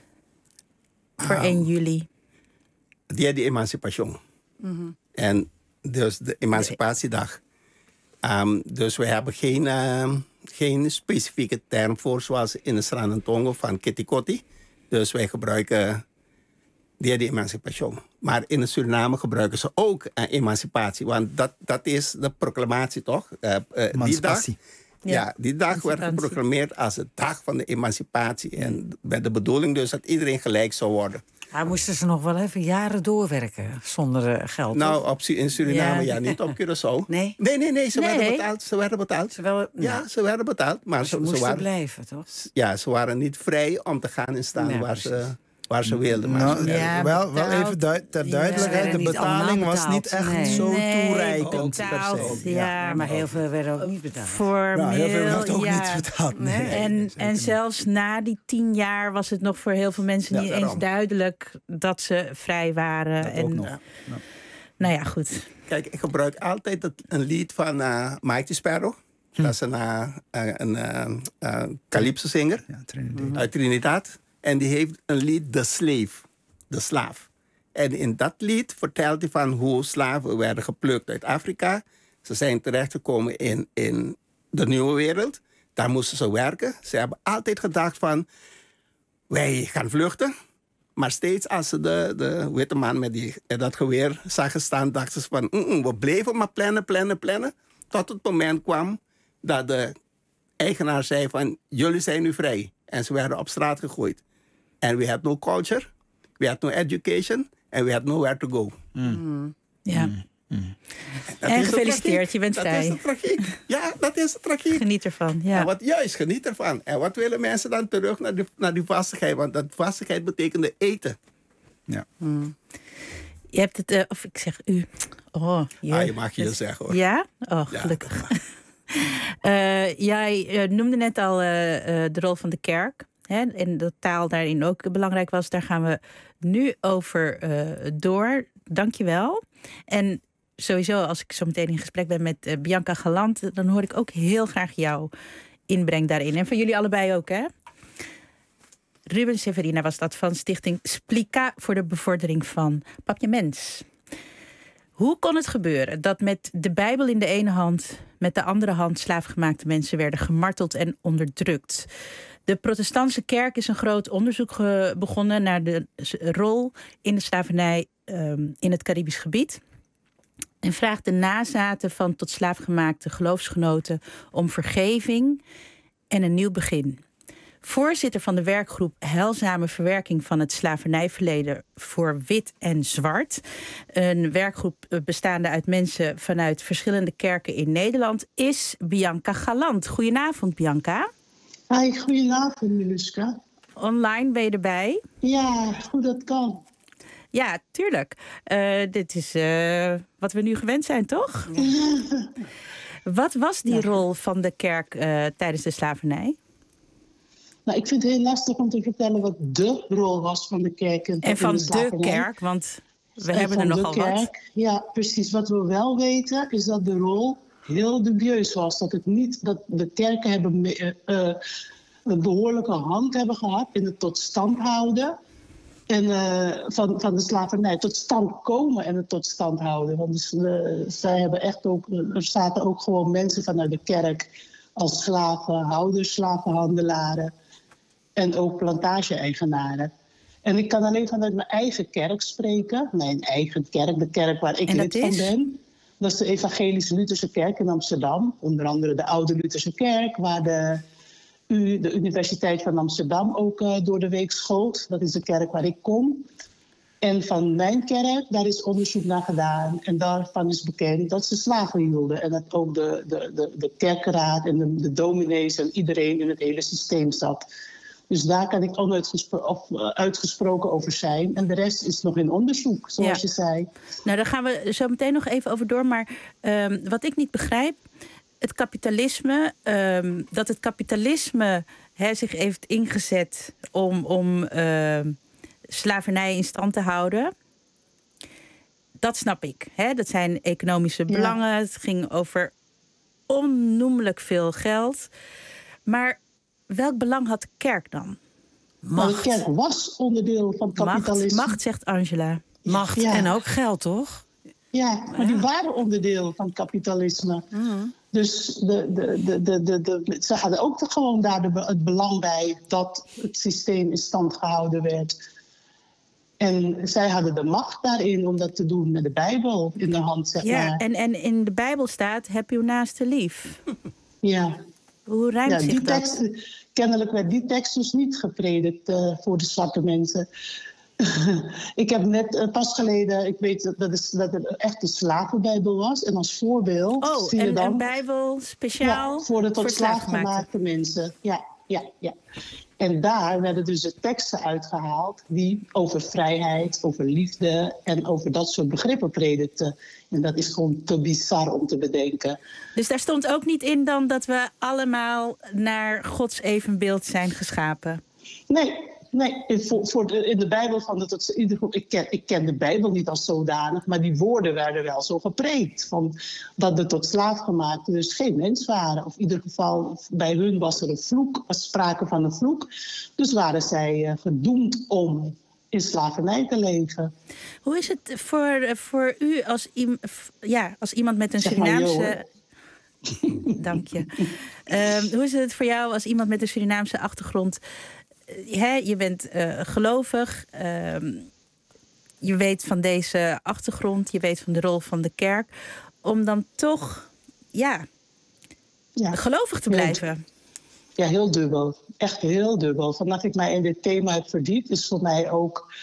Voor um, één juli. Dia de Emancipation. Mm-hmm. En dus de Emancipatiedag. Um, dus we hebben geen, uh, geen specifieke term voor, zoals in de Sranentongo van Kitikoti. Dus wij gebruiken Dia de Emancipation. Maar in Suriname gebruiken ze ook uh, emancipatie. Want dat, dat is de proclamatie, toch? Uh, uh, die dag, ja, ja, die dag werd geproclameerd als de dag van de emancipatie. En met de bedoeling dus dat iedereen gelijk zou worden. Maar moesten ze nog wel even jaren doorwerken zonder uh, geld? Nou, op, in Suriname ja, ja niet op Curaçao. Nee? Nee, nee, nee, ze nee. werden betaald. Ze werden betaald. Ze wel, nou, ja, ze werden betaald. Maar ze, ze, moesten ze waren, blijven, toch? Ja, ze waren niet vrij om te gaan en staan nee, waar, ze, waar ze wilden. Maar nou, ze ja, wel, wel even du ter duidelijkheid, ja, de betaling was niet echt nee. zo nee, toereikend. Betaald, per se. ja, ja, maar heel veel werden ook niet betaald. Formeel, nou, heel veel werd ook ja. niet betaald. Nee. Nee, en, nee, en zelfs na die tien jaar was het nog voor heel veel mensen ja, niet daarom. eens duidelijk dat ze vrij waren. Dat en, ook nog. Ja. Nou ja, goed. Kijk, ik gebruik altijd het, een lied van uh, Mike the Sparrow. Hm. Dat is een, uh, een uh, uh, calypso-zinger ja, Trinidad. uit Trinidad. En die heeft een lied, The Slave, de slaaf. En in dat lied vertelt hij van hoe slaven werden geplukt uit Afrika. Ze zijn terechtgekomen in, in de nieuwe wereld. Daar moesten ze werken. Ze hebben altijd gedacht van, wij gaan vluchten. Maar steeds als ze de, de witte man met die, dat geweer zagen staan, dachten ze van, mm, we bleven maar plannen, plannen, plannen. Tot het moment kwam dat de eigenaar zei van, jullie zijn nu vrij. En ze werden op straat gegooid. En we had no culture, we had no education, and we had nowhere to go. Mm. Ja. Mm. Mm. En gefeliciteerd, je bent dat vrij. Dat is de tragiek. Ja, dat is de tragiek. Geniet ervan, ja. En wat, juist, geniet ervan. En wat willen mensen dan terug naar die, naar die vastigheid? Want dat vastigheid betekende eten. Ja. Mm. Je hebt het, uh, of ik zeg u. Oh, je, ah, je mag je dus, zeggen hoor. Ja? Oh, gelukkig. Ja, uh, jij uh, noemde net al uh, uh, de rol van de kerk. Hè, en dat taal daarin ook belangrijk was. Daar gaan we nu over uh, door. Dank je wel. En sowieso, als ik zo meteen in gesprek ben met uh, Bianca Galant, dan hoor ik ook heel graag jouw inbreng daarin. En van jullie allebei ook, hè? Ruben Severina was dat van stichting Splika voor de bevordering van Papiaments. Hoe kon het gebeuren dat met de Bijbel in de ene hand, met de andere hand slaafgemaakte mensen werden gemarteld en onderdrukt? De protestantse kerk is een groot onderzoek ge- begonnen naar de rol in de slavernij um, in het Caribisch gebied. En vraagt de nazaten van tot slaafgemaakte geloofsgenoten om vergeving en een nieuw begin. Voorzitter van de werkgroep Heilzame Verwerking van het Slavernijverleden voor Wit en Zwart. Een werkgroep bestaande uit mensen vanuit verschillende kerken in Nederland, is Bianca Galant. Goedenavond, Bianca. Hi, goedenavond, Miluska. Online ben je erbij? Ja, goed dat kan. Ja, tuurlijk. Uh, dit is uh, wat we nu gewend zijn, toch? Ja. Wat was die ja. rol van de kerk uh, tijdens de slavernij? Nou, ik vind het heel lastig om te vertellen wat de rol was van de kerk. En, en van de, de kerk, want we en hebben er nogal wat. Ja, precies. Wat we wel weten is dat de rol heel dubieus was. Dat, het niet, dat de kerken hebben, uh, uh, een behoorlijke hand hebben gehad in het tot stand houden. En, uh, van, van de slavernij tot stand komen en het tot stand houden. Want dus, uh, zij hebben echt ook, er zaten ook gewoon mensen vanuit de kerk als slavenhouders, slavenhandelaren en ook plantage-eigenaren. En ik kan alleen vanuit mijn eigen kerk spreken. Mijn eigen kerk, de kerk waar ik lid van ben. Dat is de Evangelische-Lutherse Kerk in Amsterdam. Onder andere de Oude Lutherse Kerk, waar de, U, de Universiteit van Amsterdam ook uh, door de week schold. Dat is de kerk waar ik kom. En van mijn kerk, daar is onderzoek naar gedaan. En daarvan is bekend dat ze slaven hielden. En dat ook de, de, de, de kerkenraad en de, de dominees en iedereen in het hele systeem zat. Dus daar kan ik onuitgesproken over zijn. En de rest is nog in onderzoek, zoals ja. je zei. Nou, daar gaan we zo meteen nog even over door. Maar um, wat ik niet begrijp, het kapitalisme, um, dat het kapitalisme he, zich heeft ingezet om, om uh, slavernij in stand te houden. Dat snap ik. Hè? Dat zijn economische belangen. Ja. Het ging over onnoemelijk veel geld. Maar welk belang had de kerk dan? Maar de kerk was onderdeel van kapitalisme. Macht, macht zegt Angela. Macht Ja. en ook geld, toch? Ja, maar die waren onderdeel van kapitalisme. Mm. Dus de, de, de, de, de, de, ze hadden ook de, gewoon daar de, het belang bij dat het systeem in stand gehouden werd. En zij hadden de macht daarin om dat te doen met de Bijbel in de hand, zeg Ja, maar. en, en in de Bijbel staat, heb uw naaste lief. Ja. Hoe rijmt Ja, zich die dat? tekst, kennelijk werd die tekst dus niet gepredikt uh, voor de zwarte mensen. Ik heb net uh, pas geleden, ik weet dat, dat, is, dat het echt een slavenbijbel was. En als voorbeeld Oh, zie je en dan... een Bijbel speciaal ja, voor de tot slaaf slaafgemaakten. gemaakte mensen. Ja, ja, ja. En daar werden dus de teksten uitgehaald die over vrijheid, over liefde en over dat soort begrippen predikten. En dat is gewoon te bizar om te bedenken. Dus daar stond ook niet in dan dat we allemaal naar Gods evenbeeld zijn geschapen? Nee, nee. Voor, voor de, in de Bijbel van de tot ieder geval, ik ken, ik ken de Bijbel niet als zodanig, maar die woorden werden wel zo gepreekt. Van dat de tot slaafgemaakten dus geen mens waren. Of in ieder geval bij hun was er een vloek, was sprake van een vloek. Dus waren zij uh, gedoemd om in slavernij te leven. Hoe is het voor, voor u als, iem, ja, als iemand met een Zeg maar, Surinaamse... Dank je. Um, hoe is het voor jou als iemand met een Surinaamse achtergrond? Uh, hè, je bent uh, gelovig. Uh, je weet van deze achtergrond. Je weet van de rol van de kerk. Om dan toch, ja, ja. gelovig te blijven. Ja, heel dubbel. Echt heel dubbel. Vanaf ik mij in dit thema heb verdiept, is voor mij ook...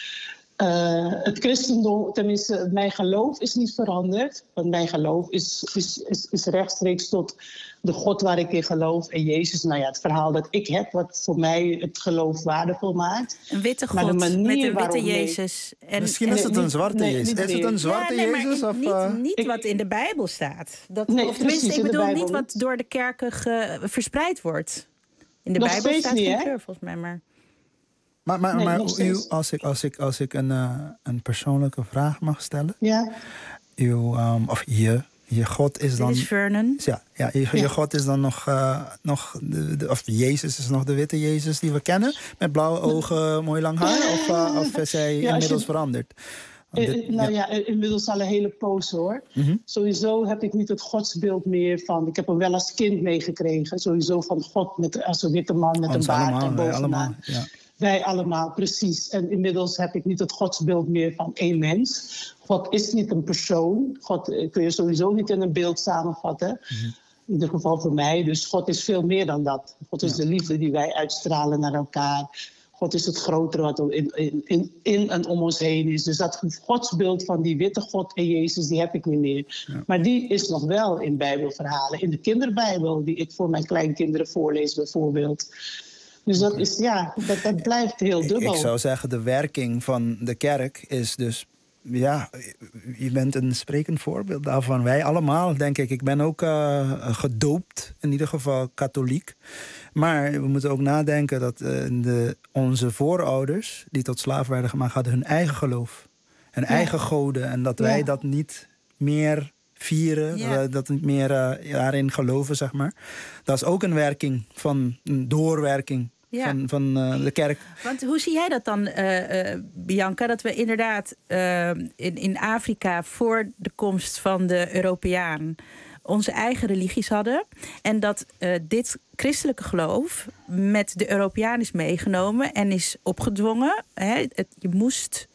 Uh, het christendom, tenminste, mijn geloof is niet veranderd. Want mijn geloof is, is, is, is rechtstreeks tot de God waar ik in geloof. En Jezus, nou ja, het verhaal dat ik heb, wat voor mij het geloof waardevol maakt. Een witte Maar God de manier met een witte waarop Jezus. En, Misschien is het een zwarte nee, Jezus. niet Is het meer. een zwarte ja, nee, maar Jezus? ik- Of, niet, uh, niet wat in de Bijbel staat. Dat, Nee, of tenminste, precies, ik in de bedoel Bijbel niet wat niet. door de kerken ge- verspreid wordt. In de Nog Bijbel steeds staat niet, geen hè? kleur, volgens mij. Maar... Maar, maar, Nee, maar nog u, steeds. als ik, als ik, als ik een, uh, een persoonlijke vraag mag stellen. Ja. Uw, um, of je, je God is dan... Dit is Vernon. Ja, ja, je, je Ja. God is dan nog... Uh, nog de, de, of Jezus is nog de witte Jezus die we kennen. Met blauwe ogen, mooi lang haar. Of, uh, of is hij Ja, als inmiddels je- veranderd? Eh, Dit- eh, nou ja. ja, eh, inmiddels al een hele poos hoor. Mhm. Sowieso heb ik niet het godsbeeld meer van... Ik heb hem wel als kind meegekregen. Sowieso van God met, als een witte man met Ons een baard allemaal, en wij bovenaan. allemaal. Ja. Wij allemaal, precies. En inmiddels heb ik niet het godsbeeld meer van één mens. God is niet een persoon. God eh, kun je sowieso niet in een beeld samenvatten. Mhm. In ieder geval voor mij. Dus God is veel meer dan dat. God is de liefde die wij uitstralen naar elkaar. God is het grotere wat er in, in, in, in en om ons heen is. Dus dat godsbeeld van die witte God en Jezus, die heb ik niet meer. Ja. Maar die is nog wel in Bijbelverhalen. In de kinderbijbel, die ik voor mijn kleinkinderen voorlees bijvoorbeeld. Dus dat is, ja, dat, dat blijft heel dubbel. Ik zou zeggen, de werking van de kerk is dus... Ja, je bent een sprekend voorbeeld daarvan. Wij allemaal, denk ik. Ik ben ook uh, gedoopt, in ieder geval katholiek. Maar we moeten ook nadenken dat uh, de, onze voorouders... die tot slaaf werden gemaakt, hadden hun eigen geloof. Hun Ja. eigen goden. En dat wij Ja. dat niet meer vieren. Ja. Dat we dat niet meer uh, daarin geloven, zeg maar. Dat is ook een werking van een doorwerking Ja. van, van uh, de kerk. Want hoe zie jij dat dan, uh, uh, Bianca? Dat we inderdaad uh, in, in Afrika voor de komst van de Europeaan onze eigen religies hadden. En dat uh, dit christelijke geloof met de Europeaan is meegenomen en is opgedwongen. Hè? Het, je moest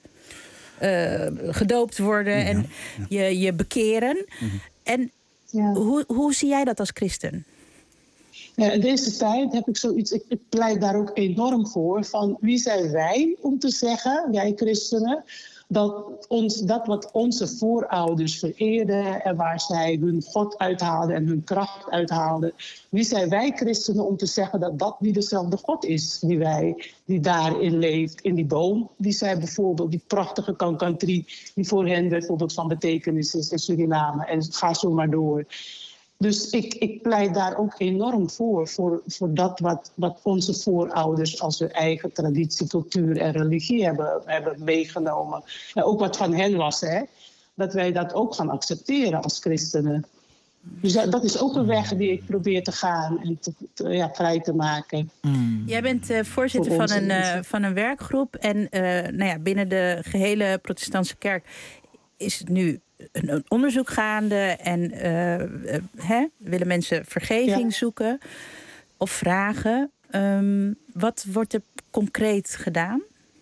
uh, gedoopt worden Ja, en ja. Je, je bekeren. Mhm. En Ja. hoe, hoe zie jij dat als christen? Ja, in deze tijd heb ik zoiets, ik, ik pleit daar ook enorm voor, van wie zijn wij om te zeggen, wij christenen, dat, ons, dat wat onze voorouders vereerden en waar zij hun God uithaalden en hun kracht uithaalden, wie zijn wij christenen om te zeggen dat dat niet dezelfde God is die wij, die daarin leeft, in die boom, die zij bijvoorbeeld, die prachtige kankantrie, die voor hen bijvoorbeeld van betekenis is in Suriname, en ga zo maar door. Dus ik, ik pleit daar ook enorm voor, voor, voor dat wat, wat onze voorouders als hun eigen traditie, cultuur en religie hebben, hebben meegenomen. En ook wat van hen was, hè? Dat wij dat ook gaan accepteren als christenen. Dus dat, dat is ook een weg die ik probeer te gaan en te, te, ja, vrij te maken. Mm. Jij bent uh, voorzitter van een, uh, van een werkgroep. En uh, nou ja, binnen de gehele protestantse kerk is het nu een, een onderzoek gaande. En uh, uh, hè, willen mensen vergeving ja. zoeken of vragen. Um, wat wordt er concreet gedaan?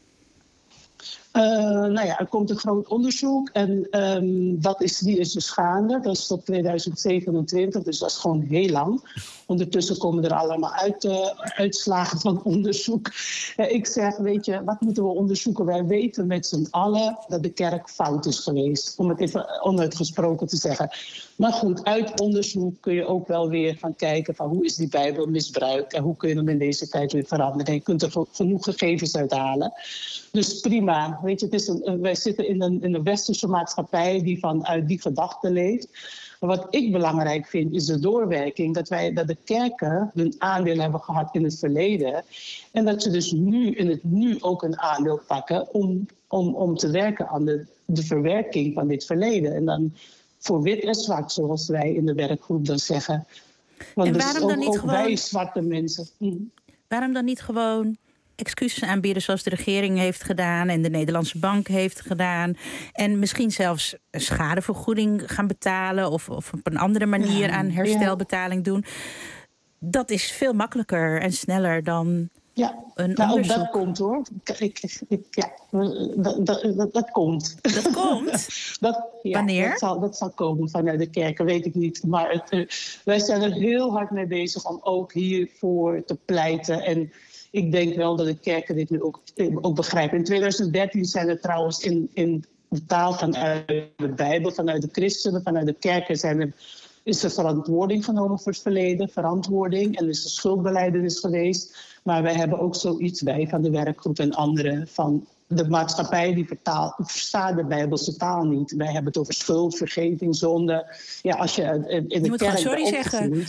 Uh, nou ja, er komt een groot onderzoek en um, dat is, die is dus gaande. Dat is tot tweeduizend zevenentwintig, dus dat is gewoon heel lang. Ondertussen komen er allemaal uit, uh, uitslagen van onderzoek. Uh, ik zeg, weet je, wat moeten we onderzoeken? Wij weten met z'n allen dat de kerk fout is geweest. Om het even onuitgesproken te zeggen. Maar goed, uit onderzoek kun je ook wel weer gaan kijken van hoe is die Bijbel misbruikt en hoe kun je hem in deze tijd weer veranderen. Je kunt er genoeg gegevens uit halen. Dus prima. Weet je, het is een, wij zitten in een, in een westerse maatschappij die vanuit die gedachte leeft. Maar wat ik belangrijk vind is de doorwerking. Dat, wij, dat de kerken hun aandeel hebben gehad in het verleden. En dat ze dus nu in het nu ook een aandeel pakken om, om, om te werken aan de, de verwerking van dit verleden. En dan voor wit en zwart, zoals wij in de werkgroep dan zeggen. Want en dus waarom ook, dan niet ook gewoon... wij zwarte mensen. Mm. Waarom dan niet gewoon excuses aanbieden zoals de regering heeft gedaan en de Nederlandse Bank heeft gedaan. En misschien zelfs een schadevergoeding gaan betalen of, of op een andere manier ja, aan herstelbetaling ja. doen. Dat is veel makkelijker en sneller dan ja, een nou, onderzoek. Dat komt hoor. Ik, ik, ik, ja, dat, dat, dat, dat komt. Dat komt? dat, ja, Wanneer? Dat zal, dat zal komen vanuit de kerken, weet ik niet. Maar het, uh, wij zijn er heel hard mee bezig om ook hiervoor te pleiten. En ik denk wel dat de kerken dit nu ook, ook begrijpen. In tweeduizend dertien zijn er trouwens in, in de taal vanuit de Bijbel, vanuit de christenen, vanuit de kerken zijn er, is er verantwoording genomen voor het verleden, verantwoording. En er is een schuldbelijdenis geweest. Maar wij hebben ook zoiets bij van de werkgroep en anderen van de maatschappij die vertaalt, verstaat de Bijbelse taal niet. Wij hebben het over schuld, vergeving, zonde. Ja, als je in de je moet kerk gewoon sorry zeggen.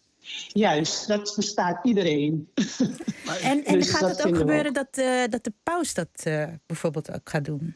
Juist, dat verstaat iedereen. En, en dus gaat het ook gebeuren ook. dat, uh, dat de paus dat uh, bijvoorbeeld ook gaat doen?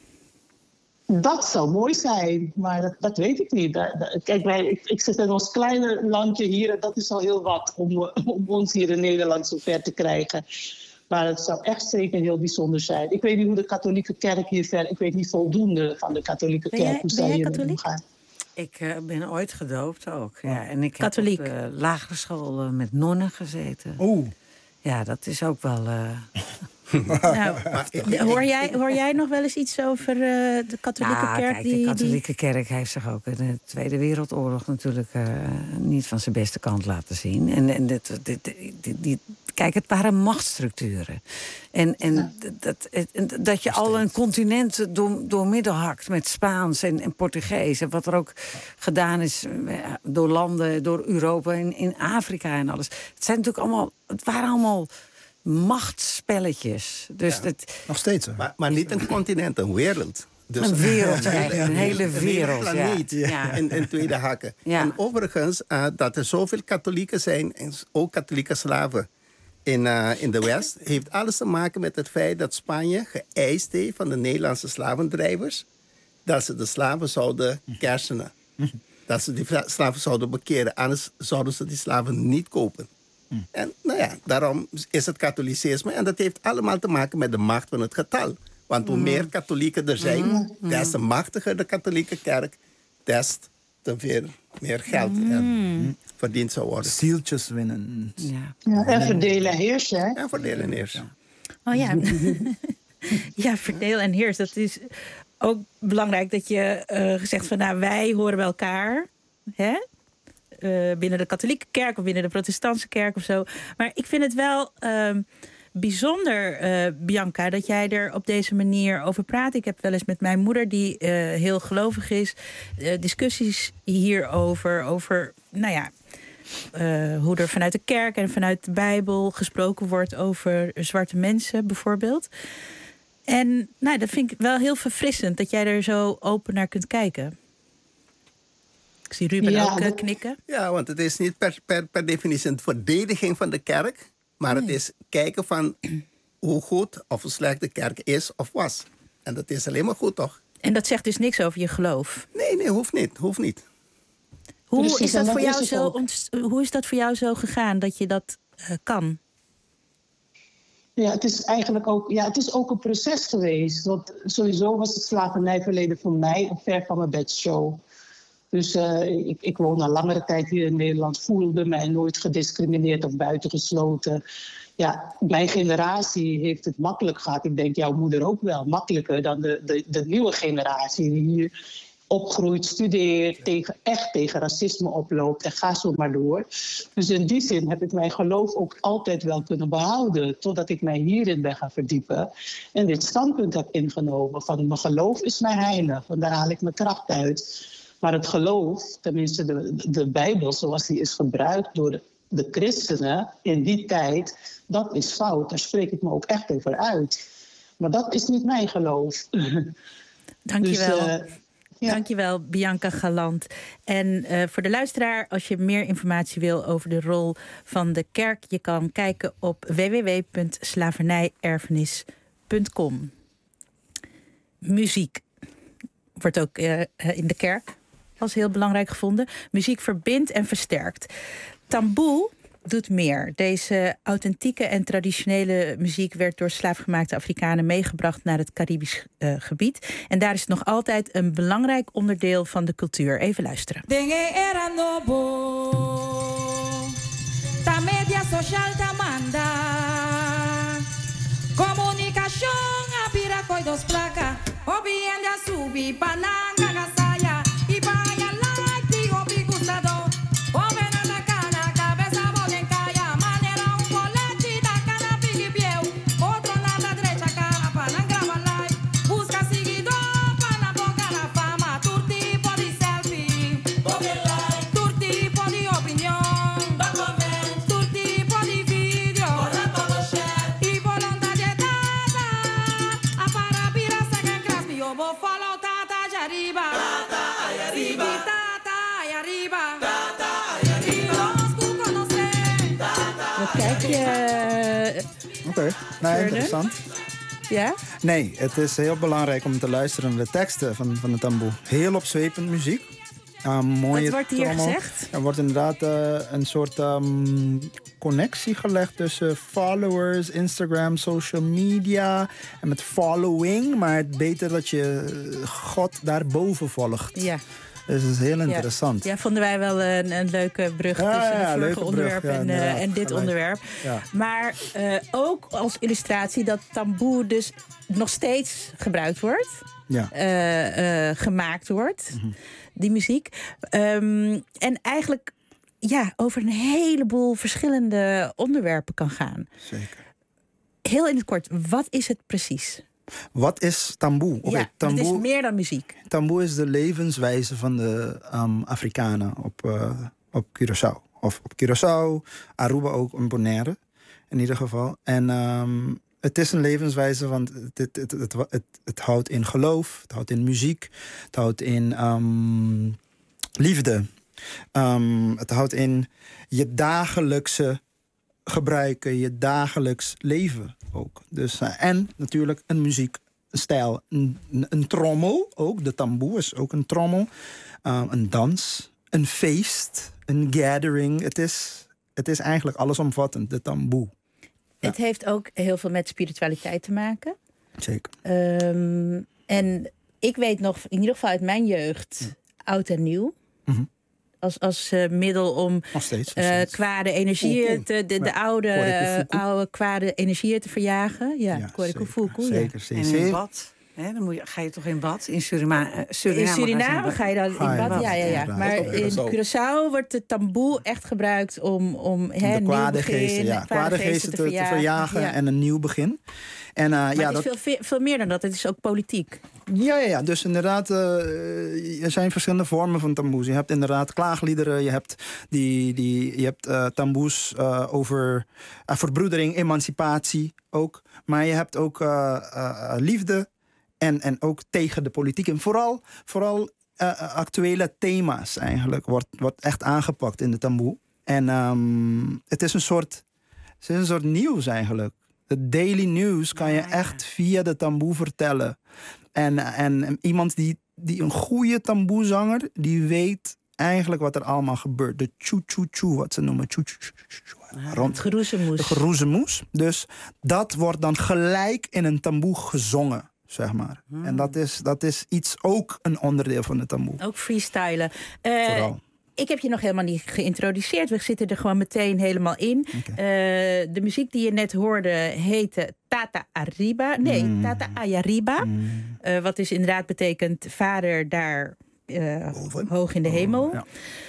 Dat zou mooi zijn, maar dat, dat weet ik niet. Kijk, wij, ik, ik zit in ons kleine landje hier en dat is al heel wat om, om ons hier in Nederland zo ver te krijgen. Maar het zou echt zeker heel bijzonder zijn. Ik weet niet hoe de katholieke kerk hier ver... Ik weet niet voldoende van de katholieke ben kerk. Jij, hoe ben zij jij hier katholiek? omgaan. Ik uh, ben ooit gedoopt ook. Ja. En ik katholiek? heb op de lagere school uh, met nonnen gezeten. Oeh. Ja, dat is ook wel... Uh... nou, hoor, jij, hoor jij nog wel eens iets over uh, de katholieke ja, kerk? Kijk, die, de katholieke die... kerk heeft zich ook in de Tweede Wereldoorlog natuurlijk uh, niet van zijn beste kant laten zien. En, en dit, dit, dit, dit, kijk, het waren machtsstructuren. En, en ja. dat, dat, dat je al een continent door, door midden hakt met Spaans en, en Portugees. En wat er ook gedaan is door landen, door Europa en in Afrika en alles. Het zijn natuurlijk allemaal, het waren allemaal machtsspelletjes. Dus ja, dat, nog steeds. Hè? Maar, maar niet een continent, een wereld. Dus een wereld eigenlijk, een hele wereld. Een hele planeet ja. in, in tweede hakken. Ja. En overigens, uh, dat er zoveel katholieken zijn, en ook katholieke slaven in, uh, in de West, heeft alles te maken met het feit dat Spanje geëist heeft van de Nederlandse slavendrijvers dat ze de slaven zouden kersenen. Dat ze die slaven zouden bekeren, anders zouden ze die slaven niet kopen. En nou ja, daarom is het katholicisme. En dat heeft allemaal te maken met de macht van het getal. Want hoe mm. meer katholieken er zijn, mm. des te machtiger de katholieke kerk, des te veel meer geld mm. er verdiend zou worden. Zieltjes winnen. Ja. Ja, en verdelen en heersen. En verdelen en heersen. Oh ja. Ja, verdeel en heers. Dat is ook belangrijk dat je uh, zegt van nou, wij horen bij elkaar. Hè? Uh, binnen de katholieke kerk of binnen de protestantse kerk of zo. Maar ik vind het wel uh, bijzonder, uh, Bianca, dat jij er op deze manier over praat. Ik heb wel eens met mijn moeder, die uh, heel gelovig is, uh, discussies hierover. Over, nou ja, uh, hoe er vanuit de kerk en vanuit de Bijbel gesproken wordt over zwarte mensen bijvoorbeeld. En nou, dat vind ik wel heel verfrissend dat jij er zo open naar kunt kijken. Ik zie Ruben ja, ook uh, knikken. Ja, want het is niet per, per, per definitie een verdediging van de kerk. Maar nee. Het is kijken van hoe goed of hoe slecht de kerk is of was. En dat is alleen maar goed, toch? En dat zegt dus niks over je geloof? Nee, nee, hoeft niet. Hoeft niet. Hoe, Precies, is dat en voor dat jou is het zo ook. ont- hoe is dat voor jou zo gegaan dat je dat uh, kan? Ja, het is eigenlijk ook, ja, het is ook een proces geweest. Want sowieso was het slavernijverleden voor mij een ver van mijn bedshow. Dus uh, ik, ik woon al langere tijd hier in Nederland, voelde mij nooit gediscrimineerd of buitengesloten. Ja, mijn generatie heeft het makkelijk gehad. Ik denk jouw moeder ook wel, makkelijker dan de, de, de nieuwe generatie die hier opgroeit, studeert, tegen, echt tegen racisme oploopt en ga zo maar door. Dus in die zin heb ik mijn geloof ook altijd wel kunnen behouden, totdat ik mij hierin ben gaan verdiepen en dit standpunt heb ingenomen van mijn geloof is mij heilig, want daar haal ik mijn kracht uit. Maar het geloof, tenminste de, de Bijbel zoals die is gebruikt door de, de christenen in die tijd, dat is fout. Daar spreek ik me ook echt over uit. Maar dat is niet mijn geloof. Dank je wel. Dus, uh, Ja. Dankjewel, Bianca Galant. En uh, voor de luisteraar, als je meer informatie wil over de rol van de kerk, je kan kijken op w w w punt slavernijerfenis punt com. Muziek wordt ook uh, in de kerk als heel belangrijk gevonden. Muziek verbindt en versterkt. Tamboe doet meer. Deze authentieke en traditionele muziek werd door slaafgemaakte Afrikanen meegebracht naar het Caribisch uh, gebied. En daar is het nog altijd een belangrijk onderdeel van de cultuur. Even luisteren. Oké, okay. Nee, interessant. Ja? Nee, het is heel belangrijk om te luisteren naar de teksten van, van de tamboe. Heel opzwepend muziek. Uh, mooie Wat wordt hier trommel. gezegd? Er wordt inderdaad uh, een soort um, connectie gelegd tussen followers, Instagram, social media en met following. Maar het beter dat je God daarboven volgt. Ja. Dus dat is heel interessant. Ja, ja, vonden wij wel een, een leuke brug ja, tussen ja, het vorige onderwerp brug, ja, en, uh, en dit gelijk. onderwerp. Ja. Maar uh, ook als illustratie dat tamboe dus nog steeds gebruikt wordt. Ja. Uh, uh, gemaakt wordt, mm-hmm. die muziek. Um, en eigenlijk ja, over een heleboel verschillende onderwerpen kan gaan. Zeker. Heel in het kort, wat is het precies? Wat is tamboe? Okay, ja, tamboe, het is meer dan muziek. Tamboe is de levenswijze van de um, Afrikanen op, uh, op Curaçao. Of op Curaçao, Aruba ook, en Bonaire in ieder geval. En um, het is een levenswijze, want het, het, het, het, het, het houdt in geloof, het houdt in muziek, het houdt in um, liefde. Um, het houdt in je dagelijkse gebruiken, je dagelijks leven ook. Dus, uh, en natuurlijk een muziekstijl. Een, een trommel ook, de tamboe is ook een trommel. Uh, een dans, een feest, een gathering. Het is, het is eigenlijk allesomvattend, de tamboe. Ja. Het heeft ook heel veel met spiritualiteit te maken. Zeker. Um, en ik weet nog, in ieder geval uit mijn jeugd, ja. oud en nieuw. Mm-hmm. Als, als uh, middel om nog steeds, nog steeds. Uh, kwade energieën, te, de, de ja. oude, uh, oude kwade energieën te verjagen. Ja, ja Korikufuku. Zeker, zeker. En in bad. He, dan moet je, ga je toch in bad? In Surima, uh, Suriname, in Suriname ga je dan in bad. Ja, ja, ja. ja. Maar in Curaçao wordt de tamboe echt gebruikt om, om he, de kwade geesten, ja. kwade geesten te, te verjagen, te verjagen ja. en een nieuw begin. En, uh, maar ja, het is dat... veel, veel meer dan dat. Het is ook politiek. Ja, ja, ja. Dus inderdaad, uh, er zijn verschillende vormen van tamboes. Je hebt inderdaad klaagliederen, je hebt, die, die, je hebt uh, tamboes uh, over uh, verbroedering, emancipatie ook. Maar je hebt ook uh, uh, liefde en, en ook tegen de politiek. En vooral, vooral uh, actuele thema's eigenlijk wordt, wordt echt aangepakt in de tamboe. En um, het is een soort, het is een soort nieuws eigenlijk. De daily news kan je echt via de tamboe vertellen. En, en, en iemand die, die een goede tamboezanger, die weet eigenlijk wat er allemaal gebeurt. De tjoe-tjoe-tjoe, wat ze noemen. Tjoe-tjoe-tjoe. Rond het geroezemoes. De geroezemoes. Dus dat wordt dan gelijk in een tamboe gezongen, zeg maar. Hmm. En dat is, dat is iets ook een onderdeel van de tamboe. Ook freestylen. Uh, Vooral. Ik heb je nog helemaal niet geïntroduceerd. We zitten er gewoon meteen helemaal in. Okay. Uh, de muziek die je net hoorde heette Tata Arriba. Nee, mm. Tata Ayariba. Mm. Uh, wat dus inderdaad betekent vader daar uh, hoog in de hemel. Oh, ja.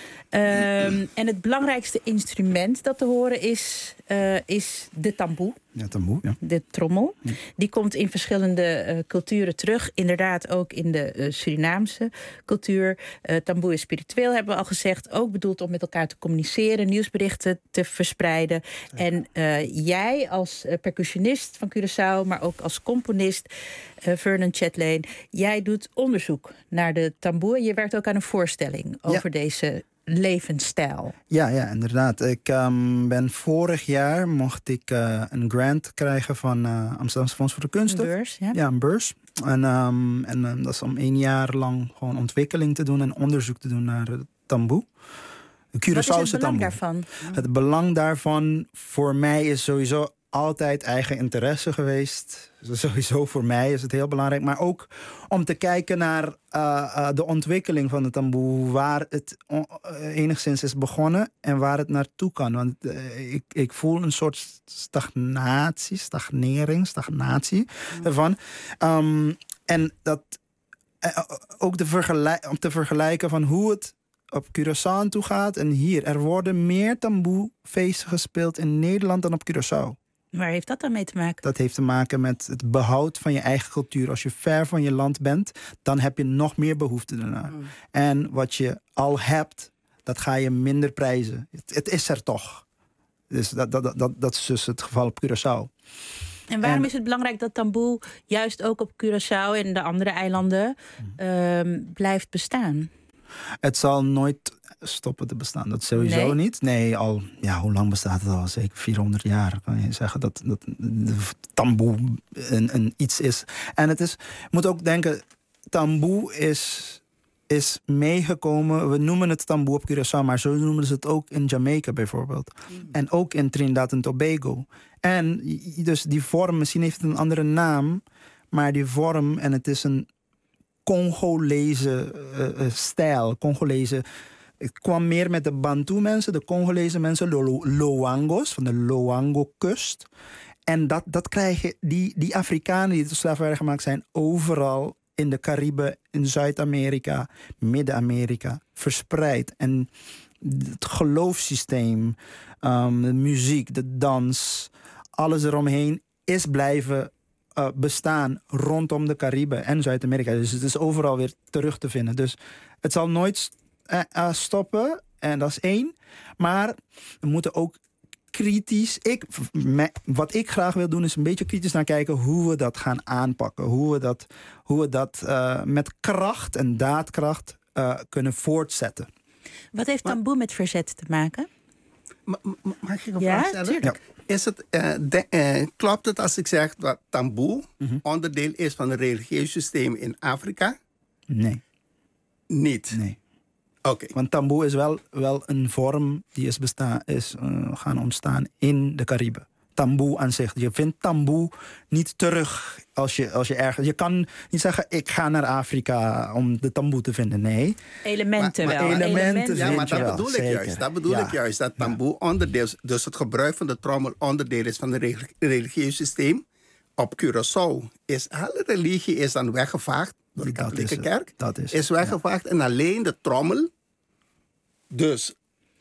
Um, en het belangrijkste instrument dat te horen is, uh, is de tamboe. Ja, tamboe, ja. De trommel. Ja. Die komt in verschillende uh, culturen terug. Inderdaad ook in de uh, Surinaamse cultuur. Uh, tamboe is spiritueel, hebben we al gezegd. Ook bedoeld om met elkaar te communiceren, nieuwsberichten te verspreiden. Ja. En uh, jij als uh, percussionist van Curaçao, maar ook als componist, uh, Vernon Chatelain, jij doet onderzoek naar de tamboe. Je werkt ook aan een voorstelling over ja. deze levensstijl. Ja, ja, inderdaad. Ik um, ben vorig jaar mocht ik uh, een grant krijgen van uh, Amsterdamse Fonds voor de Kunsten. Een beurs, ja. Ja, een beurs. En, um, en um, dat is om één jaar lang gewoon ontwikkeling te doen en onderzoek te doen naar de tamboe. De Curaçaose tamboe. Wat is het belang daarvan? Het belang daarvan voor mij is sowieso altijd eigen interesse geweest. Sowieso voor mij is het heel belangrijk. Maar ook om te kijken naar uh, uh, de ontwikkeling van de tamboe. Waar het uh, enigszins is begonnen en waar het naartoe kan. Want uh, ik, ik voel een soort stagnatie, stagnering, stagnatie mm. ervan. Um, en dat uh, ook de vergelijk, om te vergelijken van hoe het op Curaçao toe gaat en hier. Er worden meer tamboefeesten gespeeld in Nederland dan op Curaçao. Waar heeft dat dan mee te maken? Dat heeft te maken met het behoud van je eigen cultuur. Als je ver van je land bent, dan heb je nog meer behoefte daarna. Mm. En wat je al hebt, dat ga je minder prijzen. Het, het is er toch. Dus dat, dat, dat, dat is dus het geval op Curaçao. En waarom en, is het belangrijk dat tamboe juist ook op Curaçao en de andere eilanden mm. uh, blijft bestaan? Het zal nooit stoppen te bestaan. Dat sowieso nee. niet. Nee, al, ja, hoe lang bestaat het al? Zeker vierhonderd jaar kan je zeggen dat, dat de tamboe een, een iets is. En het is, je moet ook denken, tamboe is, is meegekomen. We noemen het tamboe op Curaçao, maar zo noemen ze het ook in Jamaica bijvoorbeeld. Mm. En ook in Trinidad en Tobago. En dus die vorm, misschien heeft het een andere naam, maar die vorm, en het is een Congolese uh, stijl. Congolese. Het kwam meer met de Bantu-mensen, de Congolese mensen, Lo- Loangos, van de Loango-kust. En dat, dat krijg je, die, die Afrikanen die tot slavernij gemaakt zijn, overal in de Cariben, in Zuid-Amerika, Midden-Amerika, verspreid. En het geloofssysteem, um, de muziek, de dans, alles eromheen is blijven Uh, bestaan rondom de Cariben en Zuid-Amerika. Dus het is overal weer terug te vinden. Dus het zal nooit uh, uh, stoppen. En dat is één. Maar we moeten ook kritisch... Ik, me, wat ik graag wil doen is een beetje kritisch naar kijken hoe we dat gaan aanpakken. Hoe we dat, hoe we dat uh, met kracht en daadkracht uh, kunnen voortzetten. Wat heeft tamboe met verzet te maken? Ma- ma- mag ik een ja, vraag stellen? Ja, Is het, uh, de, uh, klopt het als ik zeg dat tamboe mm-hmm. onderdeel is van het religieus systeem in Afrika? Nee. Niet? Nee. Oké. Okay. Want tamboe is wel, wel een vorm die is, bestaan, is uh, gaan ontstaan in de Cariben. Tamboe aan zich. Je vindt tamboe niet terug als je, als je ergens... Je kan niet zeggen, ik ga naar Afrika om de tamboe te vinden. Nee. Elementen maar, wel. Maar elementen, elementen ja, maar dat wel, bedoel zeker. ik juist. Dat bedoel ja. ik juist. Dat tamboe ja. onderdeel is. Dus het gebruik van de trommel onderdeel is van het religieus systeem. Op Curaçao is alle religie is dan weggevaagd door de katholieke kerk. Dat is, is weggevaagd ja. en alleen de trommel. Dus...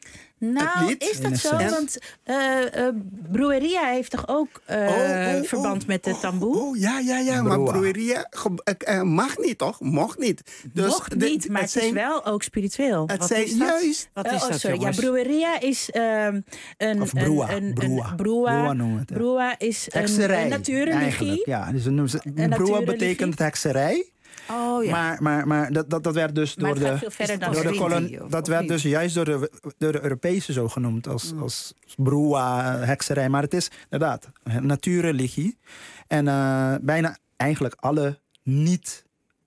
Nou, is dat zo? Want uh, uh, Brueria heeft toch ook uh, oh, oh, verband oh, met de tamboe? Oh, oh ja, ja, ja. Broa. Maar Brueria uh, mag niet, toch? Mocht niet. Dus Mocht de, niet, maar het zijn, is wel ook spiritueel. Het Wat zijn is dat? juist... Wat is uh, oh, dat, sorry. Ja, Brueria is um, een... Of broa. Een, een, broa. Een, broa. Broa noemen het. Ja. Broa is een, een natuurreligie. Ja, dus noemen ze, een broa betekent hekserij. Oh, ja. Maar, maar, maar dat, dat, dat werd dus maar door de, door de kolon, dat werd dus juist door de, door de Europese zo genoemd als, mm. als broa, hekserij. Maar het is inderdaad een natuurreligie. En uh, bijna eigenlijk alle niet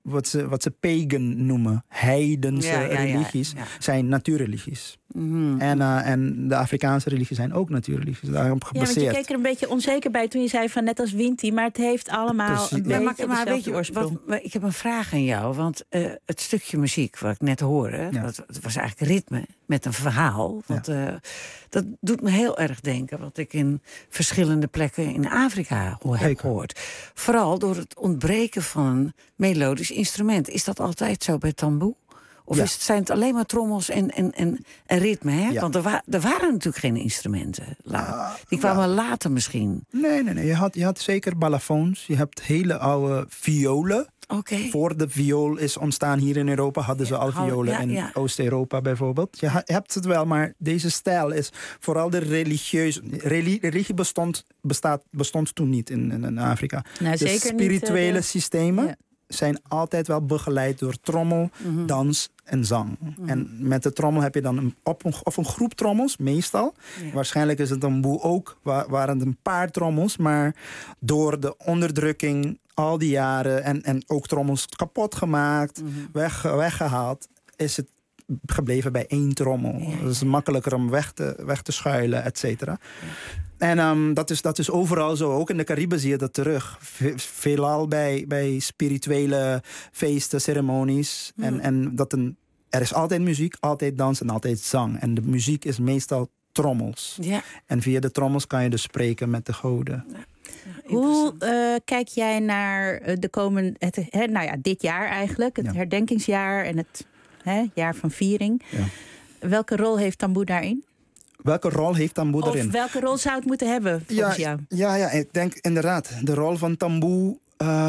wat ze, wat ze pagan noemen. Heidense Ja, ja, ja, religies ja. zijn natuurreligies. Mm-hmm. En, uh, en de Afrikaanse religies zijn ook natuurreligies. Daarop Ja, want gebaseerd. je keek er een beetje onzeker bij toen je zei van net als Winti, maar het heeft allemaal Precies, een ja. beetje maar, maar dezelfde weet je, oorsprong. wat, wat- ik heb een vraag aan jou. Want uh, het stukje muziek wat ik net hoorde, Ja. dat, dat was eigenlijk ritme met een verhaal. Want, uh, dat doet me heel erg denken wat ik in verschillende plekken in Afrika ho- heb Zeker. gehoord. Vooral door het ontbreken van een melodisch instrument. Is dat altijd zo bij tamboe? Of Ja. is het, zijn het alleen maar trommels en, en, en, en ritme? Hè? Ja. Want er, wa- er waren natuurlijk geen instrumenten. La- Die kwamen later misschien. Nee, nee, nee. Je had, je had zeker balafons. Je hebt hele oude violen. Oké. Voor de viool is ontstaan hier in Europa, hadden ze al hou- violen ja, in ja. Oost-Europa bijvoorbeeld. Je ha- hebt het wel, maar deze stijl is vooral de religieuze... Reli- religie bestond, bestaat, bestond toen niet in, in, in Afrika. Nou, de zeker niet, spirituele uh, de- systemen ja. zijn altijd wel begeleid door trommel, Mhm. dans en zang. En met de trommel heb je dan een, op een, of een groep trommels, meestal. Ja. Waarschijnlijk is het een boel ook, wa- waren het een paar trommels. Maar door de onderdrukking al die jaren en, en ook trommels kapot gemaakt, weg, weggehaald, is het gebleven bij één trommel. Ja, ja. Het is makkelijker om weg te, weg te schuilen, et cetera. En um, dat, is, dat is overal zo. Ook in de Cariben zie je dat terug. Ve- veelal bij, bij spirituele feesten, ceremonies. Mm. En, en dat een, er is altijd muziek, altijd dans en altijd zang. En de muziek is meestal trommels. Ja. En via de trommels kan je dus spreken met de goden. Hoe uh, kijk jij naar uh, de komende, het, hè, nou ja, dit jaar eigenlijk, het Ja. herdenkingsjaar en het hè, jaar van viering? Ja. Welke rol heeft tamboe daarin? Welke rol heeft tamboe Of erin? welke rol zou het moeten hebben volgens ja, jou? Ja, ja, ik denk inderdaad. De rol van tamboe.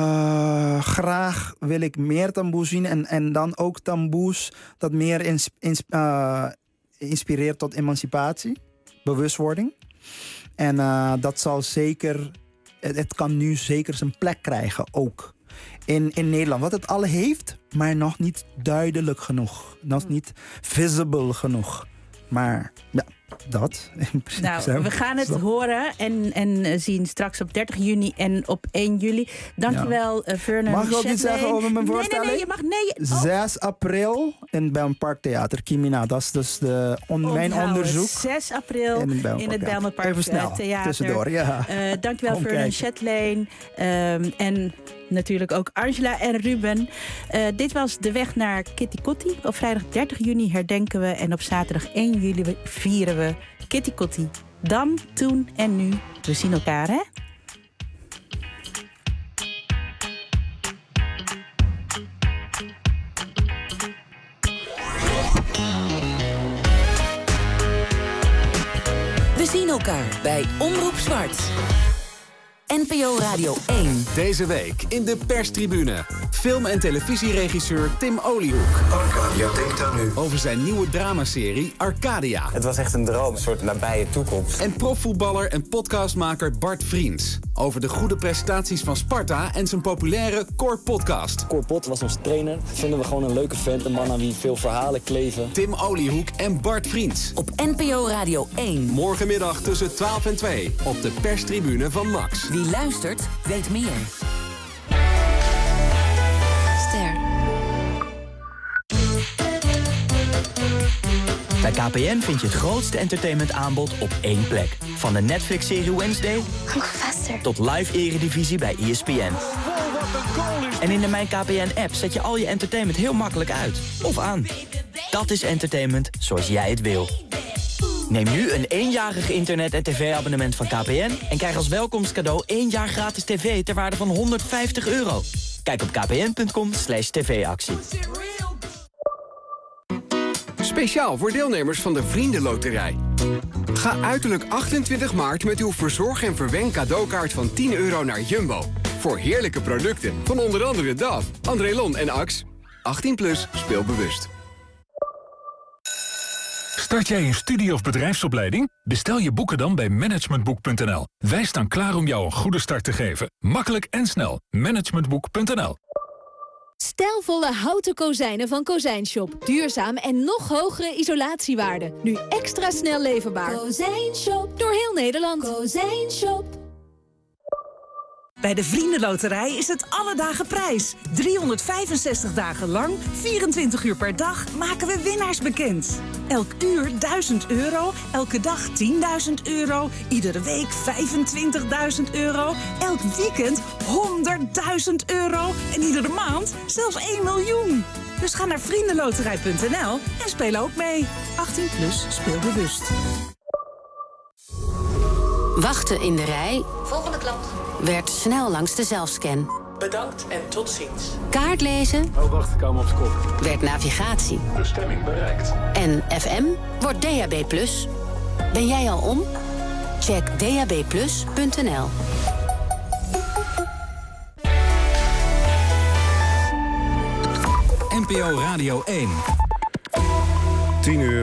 Uh, graag wil ik meer tamboe zien. En, en dan ook tamboes dat meer ins, ins, uh, inspireert tot emancipatie. Bewustwording. En uh, dat zal zeker... Het, het kan nu zeker zijn plek krijgen ook. In, in Nederland. Wat het al heeft, maar nog niet duidelijk genoeg. Nog niet visible genoeg. Maar ja, dat. In principe Nou, zijn we gaan het Stop. horen en, en zien straks op dertig juni en op één juli. Dankjewel, ja. uh, Vernon. Mag ik ook iets zeggen over mijn voorstelling? Nee, nee, nee, je mag... Nee, oh. zes april in Bijlmer Parktheater, Kimina. Dat is dus de on, mijn Onthouden. onderzoek. zes april in het Bijlmer in het Park, Bijlmer Park Even snel, Theater. tussendoor, ja. Uh, dankjewel, Kom Vernon kijken. Chatelain. Um, en natuurlijk ook Angela en Ruben. Uh, dit was De Weg naar Kitty Kotti. Op vrijdag dertig juni herdenken we en op zaterdag één juli vieren we Kitty Kotti. Dan, toen en nu. We zien elkaar, hè? We zien elkaar bij Omroep Zwart. N P O Radio één. Deze week in de perstribune. Film- en televisieregisseur Tim Oliehoek. Arcadia denkt aan u. Over zijn nieuwe dramaserie Arcadia. Het was echt een droom, een soort nabije toekomst. En profvoetballer en podcastmaker Bart Vriends. Over de goede prestaties van Sparta en zijn populaire Core Podcast. Cor Pot was ons trainer. Vinden we gewoon een leuke vent, een man aan wie veel verhalen kleven. Tim Oliehoek en Bart Vriends. Op N P O Radio één. Morgenmiddag tussen twaalf en twee op de perstribune van Max. Wie luistert, weet meer. Ster. Bij K P N vind je het grootste entertainmentaanbod op één plek. Van de Netflix-serie Wednesday tot live eredivisie bij E S P N. En in de Mijn K P N-app zet je al je entertainment heel makkelijk uit. Of aan. Dat is entertainment zoals jij het wil. Neem nu een eenjarige internet- en tv-abonnement van K P N... en krijg als welkomstcadeau één jaar gratis tv ter waarde van honderdvijftig euro. Kijk op kpn.com slash tv-actie. Speciaal voor deelnemers van de Vriendenloterij. Ga uiterlijk achtentwintig maart met uw verzorg- en verwen cadeaukaart van tien euro naar Jumbo. Voor heerlijke producten van onder andere D A F, André Lon en Axe. achttien plus, speel bewust. Start jij een studie- of bedrijfsopleiding? Bestel je boeken dan bij managementboek punt n l. Wij staan klaar om jou een goede start te geven. Makkelijk en snel. managementboek punt n l. Stijlvolle houten kozijnen van Kozijnshop. Duurzaam en nog hogere isolatiewaarde. Nu extra snel leverbaar. Kozijnshop. Door heel Nederland. Kozijnshop. Bij de Vriendenloterij is het alle dagen prijs. driehonderdvijfenzestig dagen lang, vierentwintig uur per dag maken we winnaars bekend. Elk uur duizend euro, elke dag tienduizend euro, iedere week vijfentwintigduizend euro, elk weekend honderdduizend euro en iedere maand zelfs één miljoen. Dus ga naar vriendenloterij punt n l en speel ook mee. achttien plus, speel bewust. Wachten in de rij. Volgende klant. Werd snel langs de zelfscan. Bedankt en tot ziens. Kaart lezen. Oh, wacht, ik kom op de kop. Werd navigatie. Bestemming bereikt. En F M wordt D A B plus. Ben jij al om? Check d a b plus punt n l. N P O Radio één. tien uur.